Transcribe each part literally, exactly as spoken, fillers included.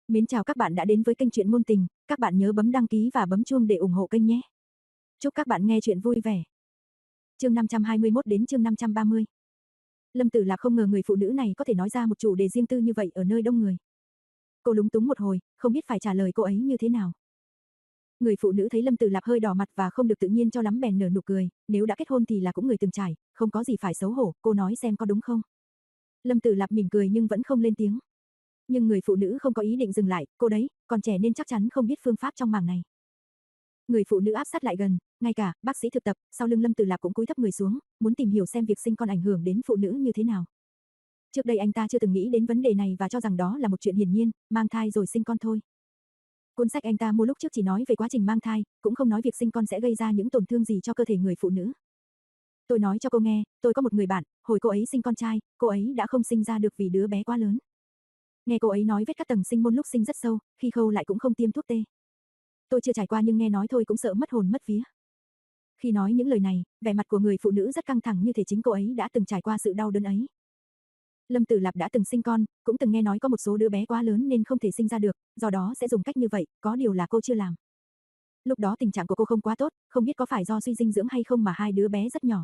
Mến chào các bạn đã đến với kênh truyện ngôn tình, các bạn nhớ bấm đăng ký và bấm chuông để ủng hộ kênh nhé. Chúc các bạn nghe truyện vui vẻ. Chương năm trăm hai mươi mốt đến chương năm trăm ba mươi. Lâm Tử Lạp không ngờ người phụ nữ này có thể nói ra một chủ đề riêng tư như vậy ở nơi đông người. Cô lúng túng một hồi, không biết phải trả lời cô ấy như thế nào. Người phụ nữ thấy Lâm Tử Lạp hơi đỏ mặt và không được tự nhiên cho lắm bèn nở nụ cười, nếu đã kết hôn thì là cũng người từng trải, không có gì phải xấu hổ, cô nói xem có đúng không. Lâm Tử Lạp mỉm cười nhưng vẫn không lên tiếng. Nhưng người phụ nữ không có ý định dừng lại, cô đấy, còn trẻ nên chắc chắn không biết phương pháp trong mảng này. Người phụ nữ áp sát lại gần, ngay cả bác sĩ thực tập, sau lưng Lâm Tử Lạp cũng cúi thấp người xuống, muốn tìm hiểu xem việc sinh con ảnh hưởng đến phụ nữ như thế nào. Trước đây anh ta chưa từng nghĩ đến vấn đề này và cho rằng đó là một chuyện hiển nhiên, mang thai rồi sinh con thôi. Cuốn sách anh ta mua lúc trước chỉ nói về quá trình mang thai, cũng không nói việc sinh con sẽ gây ra những tổn thương gì cho cơ thể người phụ nữ. Tôi nói cho cô nghe, tôi có một người bạn, hồi cô ấy sinh con trai, cô ấy đã không sinh ra được vì đứa bé quá lớn. Nghe cô ấy nói vết cắt tầng sinh môn lúc sinh rất sâu, khi khâu lại cũng không tiêm thuốc tê. Tôi chưa trải qua nhưng nghe nói thôi cũng sợ mất hồn mất vía. Khi nói những lời này, vẻ mặt của người phụ nữ rất căng thẳng như thể chính cô ấy đã từng trải qua sự đau đớn ấy. Lâm Tử Lạp đã từng sinh con, cũng từng nghe nói có một số đứa bé quá lớn nên không thể sinh ra được, do đó sẽ dùng cách như vậy, có điều là cô chưa làm. Lúc đó tình trạng của cô không quá tốt, không biết có phải do suy dinh dưỡng hay không mà hai đứa bé rất nhỏ.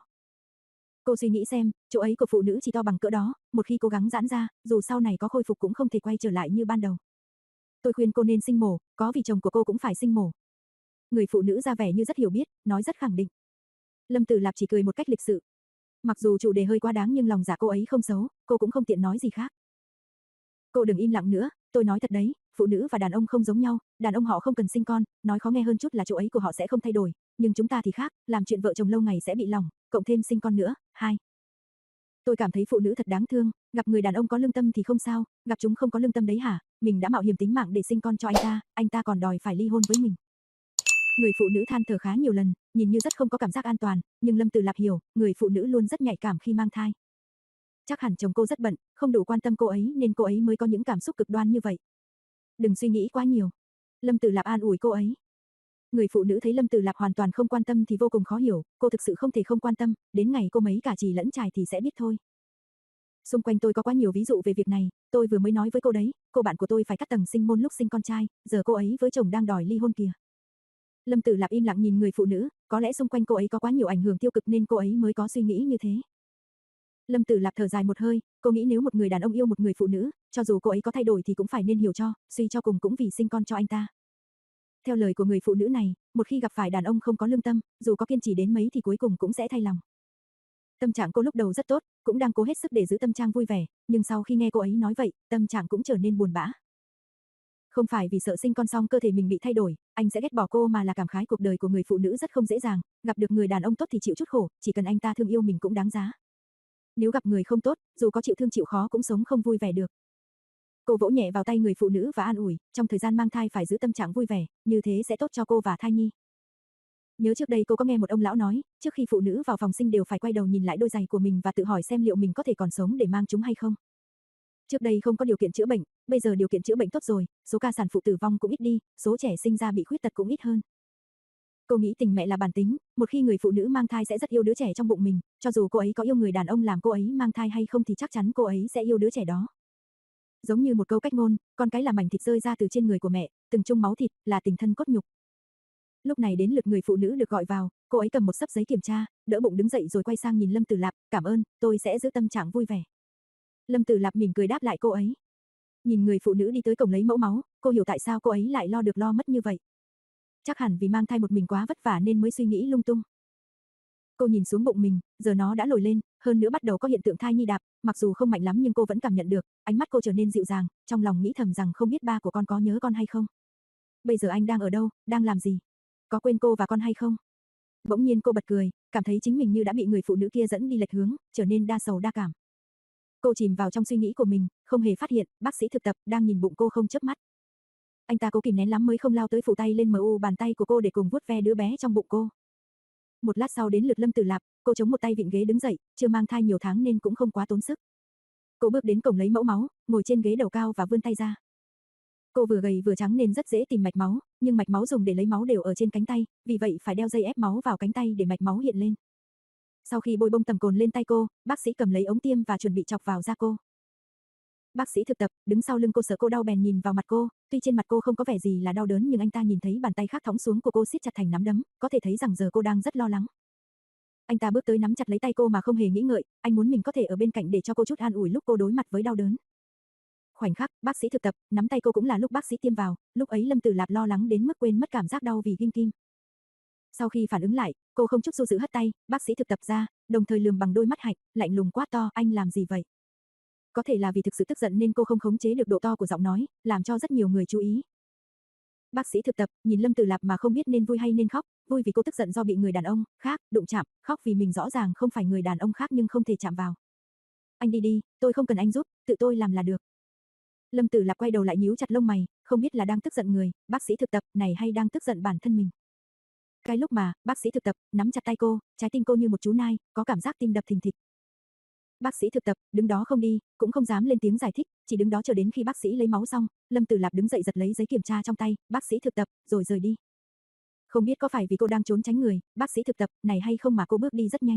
Cô suy nghĩ xem, chỗ ấy của phụ nữ chỉ to bằng cỡ đó, một khi cố gắng giãn ra, dù sau này có khôi phục cũng không thể quay trở lại như ban đầu. Tôi khuyên cô nên sinh mổ, có vì chồng của cô cũng phải sinh mổ. Người phụ nữ ra vẻ như rất hiểu biết, nói rất khẳng định. Lâm Tử Lạp chỉ cười một cách lịch sự. Mặc dù chủ đề hơi quá đáng nhưng lòng dạ cô ấy không xấu, cô cũng không tiện nói gì khác. Cô đừng im lặng nữa, tôi nói thật đấy, phụ nữ và đàn ông không giống nhau, đàn ông họ không cần sinh con, nói khó nghe hơn chút là chỗ ấy của họ sẽ không thay đổi, nhưng chúng ta thì khác, làm chuyện vợ chồng lâu ngày sẽ bị lòng, cộng thêm sinh con nữa, hai. Tôi cảm thấy phụ nữ thật đáng thương, gặp người đàn ông có lương tâm thì không sao, gặp chúng không có lương tâm đấy hả, mình đã mạo hiểm tính mạng để sinh con cho anh ta, anh ta còn đòi phải ly hôn với mình. Người phụ nữ than thở khá nhiều lần, nhìn như rất không có cảm giác an toàn, nhưng Lâm Tử Lạp hiểu, người phụ nữ luôn rất nhạy cảm khi mang thai. Chắc hẳn chồng cô rất bận, không đủ quan tâm cô ấy nên cô ấy mới có những cảm xúc cực đoan như vậy. Đừng suy nghĩ quá nhiều. Lâm Tử Lạp an ủi cô ấy. Người phụ nữ thấy Lâm Tử Lạp hoàn toàn không quan tâm thì vô cùng khó hiểu, cô thực sự không thể không quan tâm, đến ngày cô mấy cả chì lẫn chài thì sẽ biết thôi. Xung quanh tôi có quá nhiều ví dụ về việc này, tôi vừa mới nói với cô đấy, cô bạn của tôi phải cắt tầng sinh môn lúc sinh con trai, giờ cô ấy với chồng đang đòi ly hôn kìa. Lâm Tử Lạp im lặng nhìn người phụ nữ, có lẽ xung quanh cô ấy có quá nhiều ảnh hưởng tiêu cực nên cô ấy mới có suy nghĩ như thế. Lâm Tử Lạp thở dài một hơi, cô nghĩ nếu một người đàn ông yêu một người phụ nữ, cho dù cô ấy có thay đổi thì cũng phải nên hiểu cho, suy cho cùng cũng vì sinh con cho anh ta. Theo lời của người phụ nữ này, một khi gặp phải đàn ông không có lương tâm, dù có kiên trì đến mấy thì cuối cùng cũng sẽ thay lòng. Tâm trạng cô lúc đầu rất tốt, cũng đang cố hết sức để giữ tâm trạng vui vẻ, nhưng sau khi nghe cô ấy nói vậy, tâm trạng cũng trở nên buồn bã. Không phải vì sợ sinh con xong cơ thể mình bị thay đổi, anh sẽ ghét bỏ cô mà là cảm khái cuộc đời của người phụ nữ rất không dễ dàng, gặp được người đàn ông tốt thì chịu chút khổ, chỉ cần anh ta thương yêu mình cũng đáng giá. Nếu gặp người không tốt, dù có chịu thương chịu khó cũng sống không vui vẻ được. Cô vỗ nhẹ vào tay người phụ nữ và an ủi, trong thời gian mang thai phải giữ tâm trạng vui vẻ, như thế sẽ tốt cho cô và thai nhi. Nhớ trước đây cô có nghe một ông lão nói, trước khi phụ nữ vào phòng sinh đều phải quay đầu nhìn lại đôi giày của mình và tự hỏi xem liệu mình có thể còn sống để mang chúng hay không. Trước đây không có điều kiện chữa bệnh, bây giờ điều kiện chữa bệnh tốt rồi, số ca sản phụ tử vong cũng ít đi, số trẻ sinh ra bị khuyết tật cũng ít hơn. Cô nghĩ tình mẹ là bản tính, một khi người phụ nữ mang thai sẽ rất yêu đứa trẻ trong bụng mình, cho dù cô ấy có yêu người đàn ông làm cô ấy mang thai hay không thì chắc chắn cô ấy sẽ yêu đứa trẻ đó. Giống như một câu cách ngôn, con cái là mảnh thịt rơi ra từ trên người của mẹ, từng chung máu thịt, là tình thân cốt nhục. Lúc này đến lượt người phụ nữ được gọi vào, cô ấy cầm một xấp giấy kiểm tra, đỡ bụng đứng dậy rồi quay sang nhìn Lâm Tử Lạp, cảm ơn, tôi sẽ giữ tâm trạng vui vẻ. Lâm Tử Lạp mỉm cười đáp lại cô ấy. Nhìn người phụ nữ đi tới cổng lấy mẫu máu, cô hiểu tại sao cô ấy lại lo được lo mất như vậy. Chắc hẳn vì mang thai một mình quá vất vả nên mới suy nghĩ lung tung. Cô nhìn xuống bụng mình, giờ nó đã lồi lên, hơn nữa bắt đầu có hiện tượng thai nhi đạp, mặc dù không mạnh lắm nhưng cô vẫn cảm nhận được, ánh mắt cô trở nên dịu dàng, trong lòng nghĩ thầm rằng không biết ba của con có nhớ con hay không. Bây giờ anh đang ở đâu, đang làm gì? Có quên cô và con hay không? Bỗng nhiên cô bật cười, cảm thấy chính mình như đã bị người phụ nữ kia dẫn đi lệch hướng, trở nên đa sầu đa cảm. Cô chìm vào trong suy nghĩ của mình, không hề phát hiện, bác sĩ thực tập đang nhìn bụng cô không chớp mắt. Anh ta cố kìm nén lắm mới không lao tới phủ tay lên mờ u bàn tay của cô để cùng vuốt ve đứa bé trong bụng cô. Một lát sau đến lượt Lâm Tử Lạp, cô chống một tay vịn ghế đứng dậy, chưa mang thai nhiều tháng nên cũng không quá tốn sức. Cô bước đến cổng lấy mẫu máu, ngồi trên ghế đầu cao và vươn tay ra. Cô vừa gầy vừa trắng nên rất dễ tìm mạch máu, nhưng mạch máu dùng để lấy máu đều ở trên cánh tay, vì vậy phải đeo dây ép máu vào cánh tay để mạch máu hiện lên. Sau khi bôi bông tầm cồn lên tay cô, bác sĩ cầm lấy ống tiêm và chuẩn bị chọc vào da cô. Bác sĩ thực tập, đứng sau lưng cô sợ cô đau bèn nhìn vào mặt cô, tuy trên mặt cô không có vẻ gì là đau đớn nhưng anh ta nhìn thấy bàn tay khác thõng xuống của cô siết chặt thành nắm đấm, có thể thấy rằng giờ cô đang rất lo lắng. Anh ta bước tới nắm chặt lấy tay cô mà không hề nghĩ ngợi, anh muốn mình có thể ở bên cạnh để cho cô chút an ủi lúc cô đối mặt với đau đớn. Khoảnh khắc, bác sĩ thực tập, nắm tay cô cũng là lúc bác sĩ tiêm vào, lúc ấy Lâm Tử Lạp lo lắng đến mức quên mất cảm giác đau vì ghim kim. Sau khi phản ứng lại, cô không chút do dự hất tay, bác sĩ thực tập ra, đồng thời lườm bằng đôi mắt hạnh, lạnh lùng quát to, anh làm gì vậy? Có thể là vì thực sự tức giận nên cô không khống chế được độ to của giọng nói, làm cho rất nhiều người chú ý. Bác sĩ thực tập, nhìn Lâm Tử Lạp mà không biết nên vui hay nên khóc, vui vì cô tức giận do bị người đàn ông khác đụng chạm, khóc vì mình rõ ràng không phải người đàn ông khác nhưng không thể chạm vào. Anh đi đi, tôi không cần anh giúp, tự tôi làm là được. Lâm Tử Lạp quay đầu lại nhíu chặt lông mày, không biết là đang tức giận người, bác sĩ thực tập này hay đang tức giận bản thân mình. Cái lúc mà, bác sĩ thực tập, nắm chặt tay cô, trái tim cô như một chú nai, có cảm giác tim đập thình thịch. Bác sĩ thực tập, đứng đó không đi, cũng không dám lên tiếng giải thích, chỉ đứng đó chờ đến khi bác sĩ lấy máu xong, Lâm Tử Lạp đứng dậy giật lấy giấy kiểm tra trong tay, bác sĩ thực tập, rồi rời đi. Không biết có phải vì cô đang trốn tránh người, bác sĩ thực tập, này hay không mà cô bước đi rất nhanh.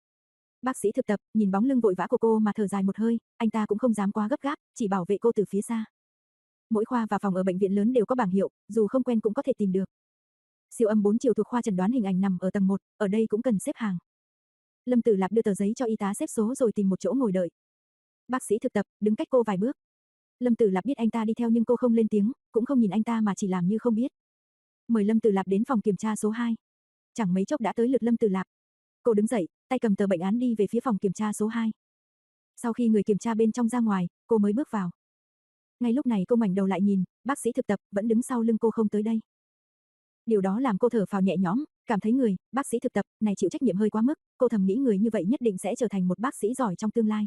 Bác sĩ thực tập, nhìn bóng lưng vội vã của cô mà thở dài một hơi, anh ta cũng không dám quá gấp gáp, chỉ bảo vệ cô từ phía xa. Mỗi khoa và phòng ở bệnh viện lớn đều có bảng hiệu, dù không quen cũng có thể tìm được. Siêu âm bốn chiều thuộc khoa chẩn đoán hình ảnh nằm ở tầng một, ở đây cũng cần xếp hàng. Lâm Tử Lạp đưa tờ giấy cho y tá xếp số rồi tìm một chỗ ngồi đợi. Bác sĩ thực tập, đứng cách cô vài bước. Lâm Tử Lạp biết anh ta đi theo nhưng cô không lên tiếng, cũng không nhìn anh ta mà chỉ làm như không biết. Mời Lâm Tử Lạp đến phòng kiểm tra số hai. Chẳng mấy chốc đã tới lượt Lâm Tử Lạp. Cô đứng dậy, tay cầm tờ bệnh án đi về phía phòng kiểm tra số hai. Sau khi người kiểm tra bên trong ra ngoài, cô mới bước vào. Ngay lúc này cô ngoảnh đầu lại nhìn, bác sĩ thực tập vẫn đứng sau lưng cô không tới đây. Điều đó làm cô thở phào nhẹ nhõm, cảm thấy người, bác sĩ thực tập, này chịu trách nhiệm hơi quá mức, cô thầm nghĩ người như vậy nhất định sẽ trở thành một bác sĩ giỏi trong tương lai.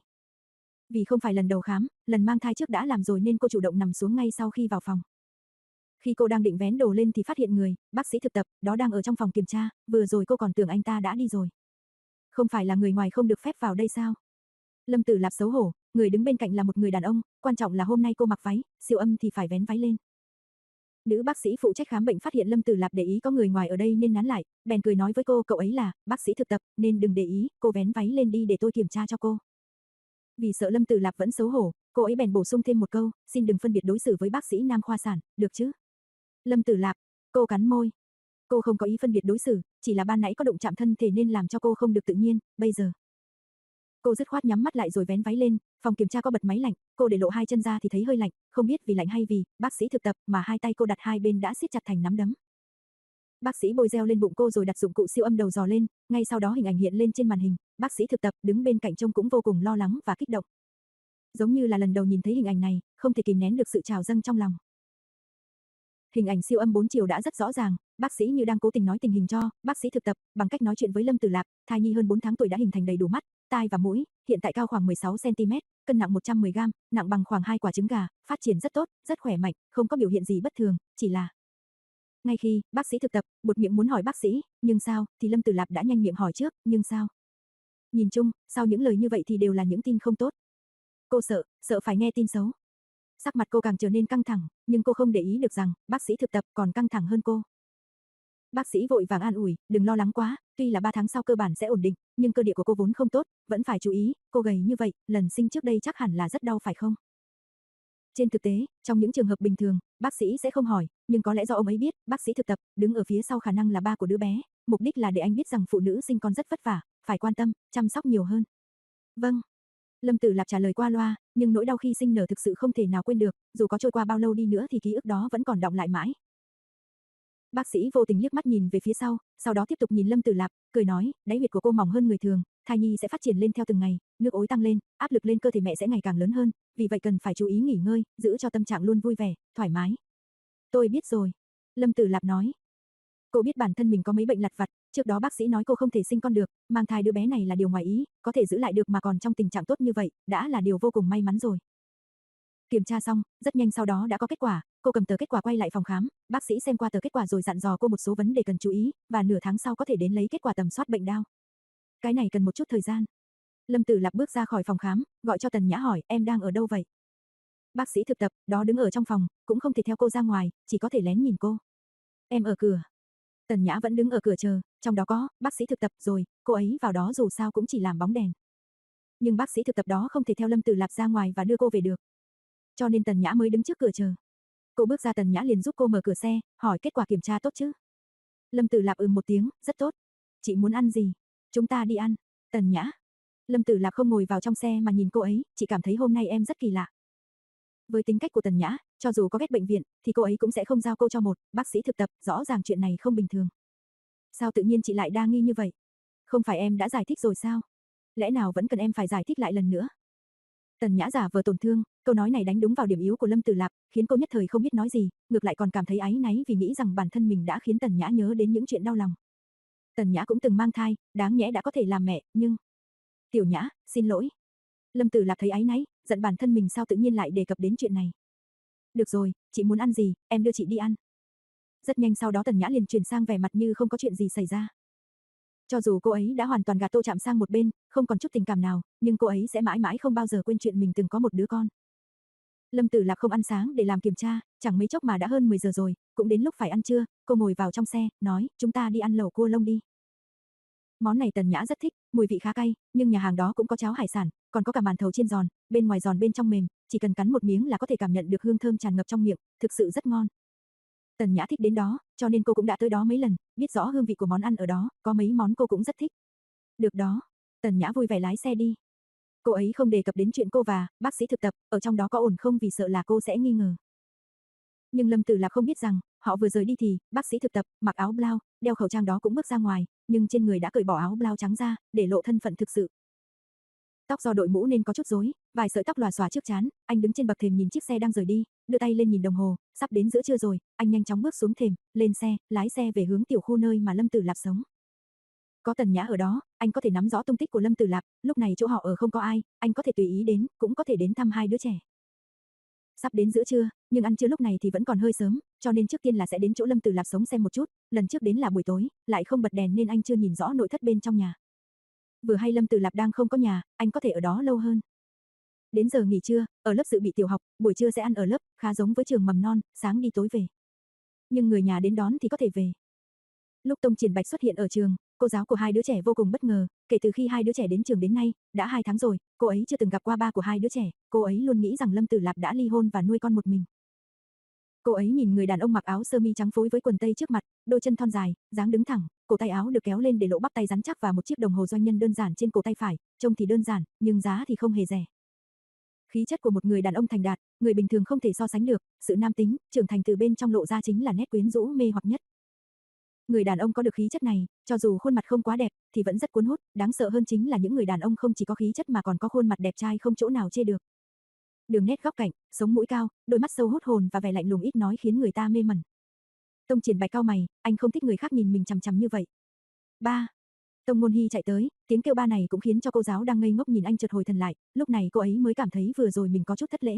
Vì không phải lần đầu khám, lần mang thai trước đã làm rồi nên cô chủ động nằm xuống ngay sau khi vào phòng. Khi cô đang định vén đồ lên thì phát hiện người, bác sĩ thực tập, đó đang ở trong phòng kiểm tra, vừa rồi cô còn tưởng anh ta đã đi rồi. Không phải là người ngoài không được phép vào đây sao? Lâm Tử Lạp xấu hổ, người đứng bên cạnh là một người đàn ông, quan trọng là hôm nay cô mặc váy, siêu âm thì phải vén váy lên. Nữ bác sĩ phụ trách khám bệnh phát hiện Lâm Tử Lạp để ý có người ngoài ở đây nên nán lại, bèn cười nói với cô, cậu ấy là bác sĩ thực tập nên đừng để ý, cô vén váy lên đi để tôi kiểm tra cho cô. Vì sợ Lâm Tử Lạp vẫn xấu hổ, cô ấy bèn bổ sung thêm một câu, xin đừng phân biệt đối xử với bác sĩ nam khoa sản, được chứ? Lâm Tử Lạp, cô cắn môi. Cô không có ý phân biệt đối xử, chỉ là ban nãy có đụng chạm thân thể nên làm cho cô không được tự nhiên, bây giờ. Cô dứt khoát nhắm mắt lại rồi vén váy lên, phòng kiểm tra có bật máy lạnh, cô để lộ hai chân ra thì thấy hơi lạnh, không biết vì lạnh hay vì bác sĩ thực tập mà hai tay cô đặt hai bên đã siết chặt thành nắm đấm. Bác sĩ bôi gel lên bụng cô rồi đặt dụng cụ siêu âm đầu dò lên, ngay sau đó hình ảnh hiện lên trên màn hình, bác sĩ thực tập đứng bên cạnh trông cũng vô cùng lo lắng và kích động. Giống như là lần đầu nhìn thấy hình ảnh này, không thể kìm nén được sự trào dâng trong lòng. Hình ảnh siêu âm bốn chiều đã rất rõ ràng, bác sĩ như đang cố tình nói tình hình cho bác sĩ thực tập, bằng cách nói chuyện với Lâm Tử Lạp, thai nhi hơn bốn tháng tuổi đã hình thành đầy đủ mắt, tai và mũi, hiện tại cao khoảng mười sáu xăng ti mét, cân nặng một trăm mười gam, nặng bằng khoảng hai quả trứng gà, phát triển rất tốt, rất khỏe mạnh, không có biểu hiện gì bất thường, chỉ là ngay khi bác sĩ thực tập buột miệng muốn hỏi bác sĩ, nhưng sao, thì Lâm Tử Lạp đã nhanh miệng hỏi trước, nhưng sao? Nhìn chung, sau những lời như vậy thì đều là những tin không tốt. Cô sợ, sợ phải nghe tin xấu. Sắc mặt cô càng trở nên căng thẳng, nhưng cô không để ý được rằng bác sĩ thực tập còn căng thẳng hơn cô. Bác sĩ vội vàng an ủi, đừng lo lắng quá, tuy là ba tháng sau cơ bản sẽ ổn định, nhưng cơ địa của cô vốn không tốt, vẫn phải chú ý, cô gầy như vậy, lần sinh trước đây chắc hẳn là rất đau phải không? Trên thực tế, trong những trường hợp bình thường, bác sĩ sẽ không hỏi, nhưng có lẽ do ông ấy biết, bác sĩ thực tập, đứng ở phía sau khả năng là ba của đứa bé, mục đích là để anh biết rằng phụ nữ sinh con rất vất vả, phải quan tâm, chăm sóc nhiều hơn. Vâng. Lâm Tử Lạp trả lời qua loa, nhưng nỗi đau khi sinh nở thực sự không thể nào quên được, dù có trôi qua bao lâu đi nữa thì ký ức đó vẫn còn đọng lại mãi. Bác sĩ vô tình liếc mắt nhìn về phía sau, sau đó tiếp tục nhìn Lâm Tử Lạp, cười nói, đáy huyệt của cô mỏng hơn người thường, thai nhi sẽ phát triển lên theo từng ngày, nước ối tăng lên, áp lực lên cơ thể mẹ sẽ ngày càng lớn hơn, vì vậy cần phải chú ý nghỉ ngơi, giữ cho tâm trạng luôn vui vẻ, thoải mái. Tôi biết rồi. Lâm Tử Lạp nói. Cô biết bản thân mình có mấy bệnh lặt vặt, trước đó bác sĩ nói cô không thể sinh con được, mang thai đứa bé này là điều ngoài ý, có thể giữ lại được mà còn trong tình trạng tốt như vậy, đã là điều vô cùng may mắn rồi. Kiểm tra xong, rất nhanh sau đó đã có kết quả, cô cầm tờ kết quả quay lại phòng khám, bác sĩ xem qua tờ kết quả rồi dặn dò cô một số vấn đề cần chú ý, và nửa tháng sau có thể đến lấy kết quả tầm soát bệnh đao. Cái này cần một chút thời gian. Lâm Tử Lạp bước ra khỏi phòng khám, gọi cho Tần Nhã hỏi, em đang ở đâu vậy? Bác sĩ thực tập, đó đứng ở trong phòng, cũng không thể theo cô ra ngoài, chỉ có thể lén nhìn cô. Em ở cửa. Tần Nhã vẫn đứng ở cửa chờ, trong đó có bác sĩ thực tập rồi, cô ấy vào đó dù sao cũng chỉ làm bóng đèn. Nhưng bác sĩ thực tập đó không thể theo Lâm Tử Lạp ra ngoài và đưa cô về được. Cho nên Tần Nhã mới đứng trước cửa chờ. Cô bước ra Tần Nhã liền giúp cô mở cửa xe, hỏi kết quả kiểm tra tốt chứ? Lâm Tử Lạp ừm một tiếng, rất tốt. Chị muốn ăn gì? Chúng ta đi ăn. Tần Nhã. Lâm Tử Lạp không ngồi vào trong xe mà nhìn cô ấy, chị cảm thấy hôm nay em rất kỳ lạ. Với tính cách của Tần Nhã, cho dù có ghét bệnh viện, thì cô ấy cũng sẽ không giao cô cho một bác sĩ thực tập, rõ ràng chuyện này không bình thường. Sao tự nhiên chị lại đa nghi như vậy? Không phải em đã giải thích rồi sao? Lẽ nào vẫn cần em phải giải thích lại lần nữa? Tần Nhã giả vờ tổn thương, câu nói này đánh đúng vào điểm yếu của Lâm Tử Lạp, khiến cô nhất thời không biết nói gì, ngược lại còn cảm thấy áy náy vì nghĩ rằng bản thân mình đã khiến Tần Nhã nhớ đến những chuyện đau lòng. Tần Nhã cũng từng mang thai, đáng nhẽ đã có thể làm mẹ, nhưng... Tiểu Nhã, xin lỗi. Lâm Tử Lạp thấy áy náy, giận bản thân mình sao tự nhiên lại đề cập đến chuyện này. Được rồi, chị muốn ăn gì, em đưa chị đi ăn. Rất nhanh sau đó Tần Nhã liền chuyển sang vẻ mặt như không có chuyện gì xảy ra. Cho dù cô ấy đã hoàn toàn gạt Tô Trạm sang một bên, không còn chút tình cảm nào, nhưng cô ấy sẽ mãi mãi không bao giờ quên chuyện mình từng có một đứa con. Lâm Tử Lạp không ăn sáng để làm kiểm tra, chẳng mấy chốc mà đã hơn mười giờ rồi, cũng đến lúc phải ăn trưa, cô ngồi vào trong xe, nói, chúng ta đi ăn lẩu cua lông đi. Món này Tần Nhã rất thích, mùi vị khá cay, nhưng nhà hàng đó cũng có cháo hải sản, còn có cả màn thầu chiên giòn, bên ngoài giòn bên trong mềm, chỉ cần cắn một miếng là có thể cảm nhận được hương thơm tràn ngập trong miệng, thực sự rất ngon. Tần Nhã thích đến đó, cho nên cô cũng đã tới đó mấy lần, biết rõ hương vị của món ăn ở đó, có mấy món cô cũng rất thích. Được đó. Tần Nhã vui vẻ lái xe đi. Cô ấy không đề cập đến chuyện cô và bác sĩ thực tập, ở trong đó có ổn không vì sợ là cô sẽ nghi ngờ. Nhưng Lâm Tử Lạp không biết rằng, họ vừa rời đi thì, bác sĩ thực tập, mặc áo blau, đeo khẩu trang đó cũng bước ra ngoài, nhưng trên người đã cởi bỏ áo blau trắng ra, để lộ thân phận thực sự. Tóc do đội mũ nên có chút rối, vài sợi tóc lòa xòa trước trán, anh đứng trên bậc thềm nhìn chiếc xe đang rời đi, đưa tay lên nhìn đồng hồ, sắp đến giữa trưa rồi, anh nhanh chóng bước xuống thềm, lên xe, lái xe về hướng tiểu khu nơi mà Lâm Tử Lạp sống. Có Tần Nhã ở đó, anh có thể nắm rõ tung tích của Lâm Tử Lạp, lúc này chỗ họ ở không có ai, anh có thể tùy ý đến, cũng có thể đến thăm hai đứa trẻ. Sắp đến giữa trưa, nhưng ăn trưa lúc này thì vẫn còn hơi sớm, cho nên trước tiên là sẽ đến chỗ Lâm Tử Lạp sống xem một chút, lần trước đến là buổi tối, lại không bật đèn nên anh chưa nhìn rõ nội thất bên trong nhà. Vừa hay Lâm Tử Lạp đang không có nhà, anh có thể ở đó lâu hơn. Đến giờ nghỉ trưa, ở lớp dự bị tiểu học, buổi trưa sẽ ăn ở lớp, khá giống với trường mầm non, sáng đi tối về. Nhưng người nhà đến đón thì có thể về. Lúc Tông Triển Bạch xuất hiện ở trường, cô giáo của hai đứa trẻ vô cùng bất ngờ, kể từ khi hai đứa trẻ đến trường đến nay, đã hai tháng rồi, cô ấy chưa từng gặp qua ba của hai đứa trẻ, cô ấy luôn nghĩ rằng Lâm Tử Lạp đã ly hôn và nuôi con một mình. Cô ấy nhìn người đàn ông mặc áo sơ mi trắng phối với quần tây trước mặt, đôi chân thon dài, dáng đứng thẳng, cổ tay áo được kéo lên để lộ bắp tay rắn chắc và một chiếc đồng hồ doanh nhân đơn giản trên cổ tay phải, trông thì đơn giản, nhưng giá thì không hề rẻ. Khí chất của một người đàn ông thành đạt, người bình thường không thể so sánh được, sự nam tính, trưởng thành từ bên trong lộ ra chính là nét quyến rũ mê hoặc nhất. Người đàn ông có được khí chất này, cho dù khuôn mặt không quá đẹp, thì vẫn rất cuốn hút, đáng sợ hơn chính là những người đàn ông không chỉ có khí chất mà còn có khuôn mặt đẹp trai không chỗ nào chê được. Đường nét góc cạnh, sống mũi cao, đôi mắt sâu hút hồn và vẻ lạnh lùng ít nói khiến người ta mê mẩn. Tông Triển Bạch cau mày, anh không thích người khác nhìn mình chằm chằm như vậy. Ba. Tông Ngôn Hi chạy tới, tiếng kêu ba này cũng khiến cho cô giáo đang ngây ngốc nhìn anh chợt hồi thần lại, lúc này cô ấy mới cảm thấy vừa rồi mình có chút thất lễ.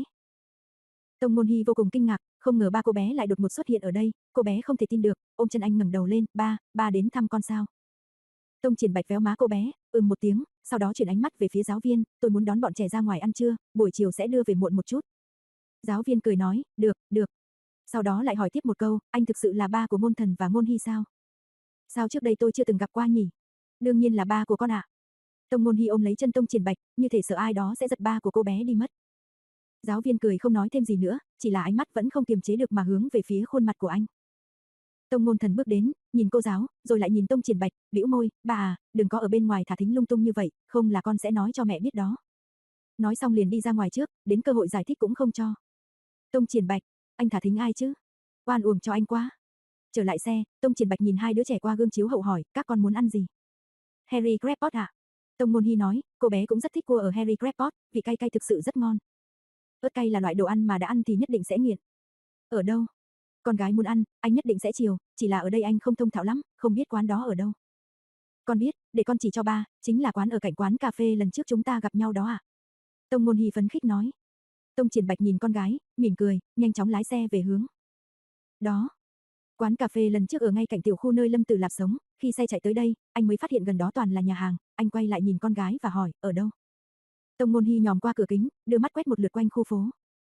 Tông Ngôn Hi vô cùng kinh ngạc, không ngờ ba cô bé lại đột ngột xuất hiện ở đây, cô bé không thể tin được, ôm chân anh ngẩng đầu lên, ba, ba đến thăm con sao? Tông Triển Bạch véo má cô bé, ừm một tiếng, sau đó chuyển ánh mắt về phía giáo viên, tôi muốn đón bọn trẻ ra ngoài ăn trưa, buổi chiều sẽ đưa về muộn một chút. Giáo viên cười nói, được, được. Sau đó lại hỏi tiếp một câu, anh thực sự là ba của Ngôn Thần và Ngôn Hi sao? Sao trước đây tôi chưa từng gặp qua nhỉ? Đương nhiên là ba của con ạ. Tông Ngôn Hi ôm lấy chân Tông Triển Bạch, như thể sợ ai đó sẽ giật ba của cô bé đi mất. Giáo viên cười không nói thêm gì nữa, chỉ là ánh mắt vẫn không kiềm chế được mà hướng về phía khuôn mặt của anh. Tông Ngôn Thần bước đến, nhìn cô giáo, rồi lại nhìn Tông Triển Bạch, bĩu môi, bà à, đừng có ở bên ngoài thả thính lung tung như vậy, không là con sẽ nói cho mẹ biết đó. Nói xong liền đi ra ngoài trước, đến cơ hội giải thích cũng không cho. Tông Triển Bạch, anh thả thính ai chứ? Oan uổng cho anh quá. Trở lại xe, Tông Triển Bạch nhìn hai đứa trẻ qua gương chiếu hậu hỏi, các con muốn ăn gì? Harry Crabpot ạ. Tông Ngôn Hi nói, cô bé cũng rất thích cua ở Harry Crabpot, vị cay cay thực sự rất ngon. Ớt cay là loại đồ ăn mà đã ăn thì nhất định sẽ nghiện. Ở đâu? Con gái muốn ăn, anh nhất định sẽ chiều, chỉ là ở đây anh không thông thạo lắm, không biết quán đó ở đâu. Con biết, để con chỉ cho ba, chính là quán ở cạnh quán cà phê lần trước chúng ta gặp nhau đó ạ. À? Tông Ngôn Hi phấn khích nói. Tông Triển Bạch nhìn con gái, mỉm cười, nhanh chóng lái xe về hướng đó. Quán cà phê lần trước ở ngay cạnh tiểu khu nơi Lâm Tử Lạp sống, khi xe chạy tới đây, anh mới phát hiện gần đó toàn là nhà hàng, anh quay lại nhìn con gái và hỏi, ở đâu? Tông Ngôn Hi nhòm qua cửa kính, đưa mắt quét một lượt quanh khu phố.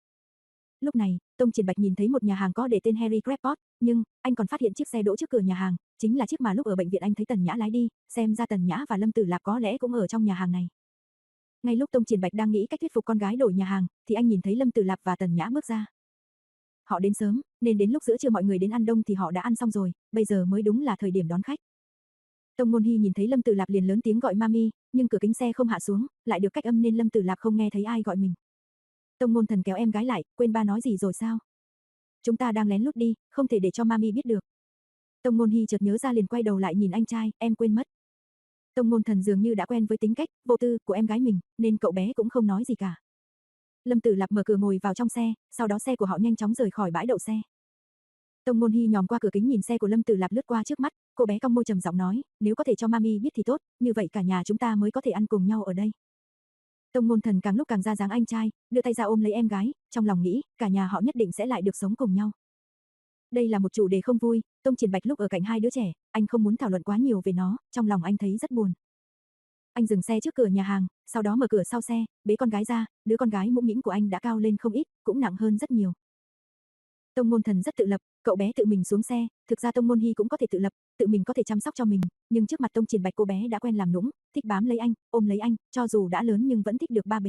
Lúc này, Tông Triển Bạch nhìn thấy một nhà hàng có để tên Harry Crabpot, nhưng anh còn phát hiện chiếc xe đỗ trước cửa nhà hàng, chính là chiếc mà lúc ở bệnh viện anh thấy Tần Nhã lái đi, xem ra Tần Nhã và Lâm Tử Lạp có lẽ cũng ở trong nhà hàng này. Ngay lúc Tông Triển Bạch đang nghĩ cách thuyết phục con gái đổi nhà hàng, thì anh nhìn thấy Lâm Tử Lạp và Tần Nhã bước ra. Họ đến sớm, nên đến lúc giữa trưa mọi người đến ăn đông thì họ đã ăn xong rồi, bây giờ mới đúng là thời điểm đón khách. Tông Môn Hy nhìn thấy Lâm Tử Lạp liền lớn tiếng gọi mami, nhưng cửa kính xe không hạ xuống, lại được cách âm nên Lâm Tử Lạp không nghe thấy ai gọi mình. Tông Môn Thần kéo em gái lại, quên ba nói gì rồi sao? Chúng ta đang lén lút đi, không thể để cho mami biết được. Tông Môn Hy chợt nhớ ra liền quay đầu lại nhìn anh trai, em quên mất. Tông Môn Thần dường như đã quen với tính cách vô tư của em gái mình, nên cậu bé cũng không nói gì cả. Lâm Tử Lạp mở cửa ngồi vào trong xe, sau đó xe của họ nhanh chóng rời khỏi bãi đậu xe. Tông Môn Hy nhòm qua cửa kính nhìn xe của Lâm Tử Lạp lướt qua trước mắt, cô bé cong môi trầm giọng nói, nếu có thể cho mami biết thì tốt, như vậy cả nhà chúng ta mới có thể ăn cùng nhau ở đây. Tông Môn Thần càng lúc càng ra dáng anh trai, đưa tay ra ôm lấy em gái, trong lòng nghĩ, cả nhà họ nhất định sẽ lại được sống cùng nhau. Đây là một chủ đề không vui, Tông Triển Bạch lúc ở cạnh hai đứa trẻ, anh không muốn thảo luận quá nhiều về nó, trong lòng anh thấy rất buồn. Anh dừng xe trước cửa nhà hàng, sau đó mở cửa sau xe, bế con gái ra, đứa con gái mũm mĩm của anh đã cao lên không ít, cũng nặng hơn rất nhiều. Tông Môn Thần rất tự lập, cậu bé tự mình xuống xe, thực ra Tông Môn Hy cũng có thể tự lập, tự mình có thể chăm sóc cho mình, nhưng trước mặt Tông Triển Bạch cô bé đã quen làm nũng, thích bám lấy anh, ôm lấy anh, cho dù đã lớn nhưng vẫn thích được ba bế.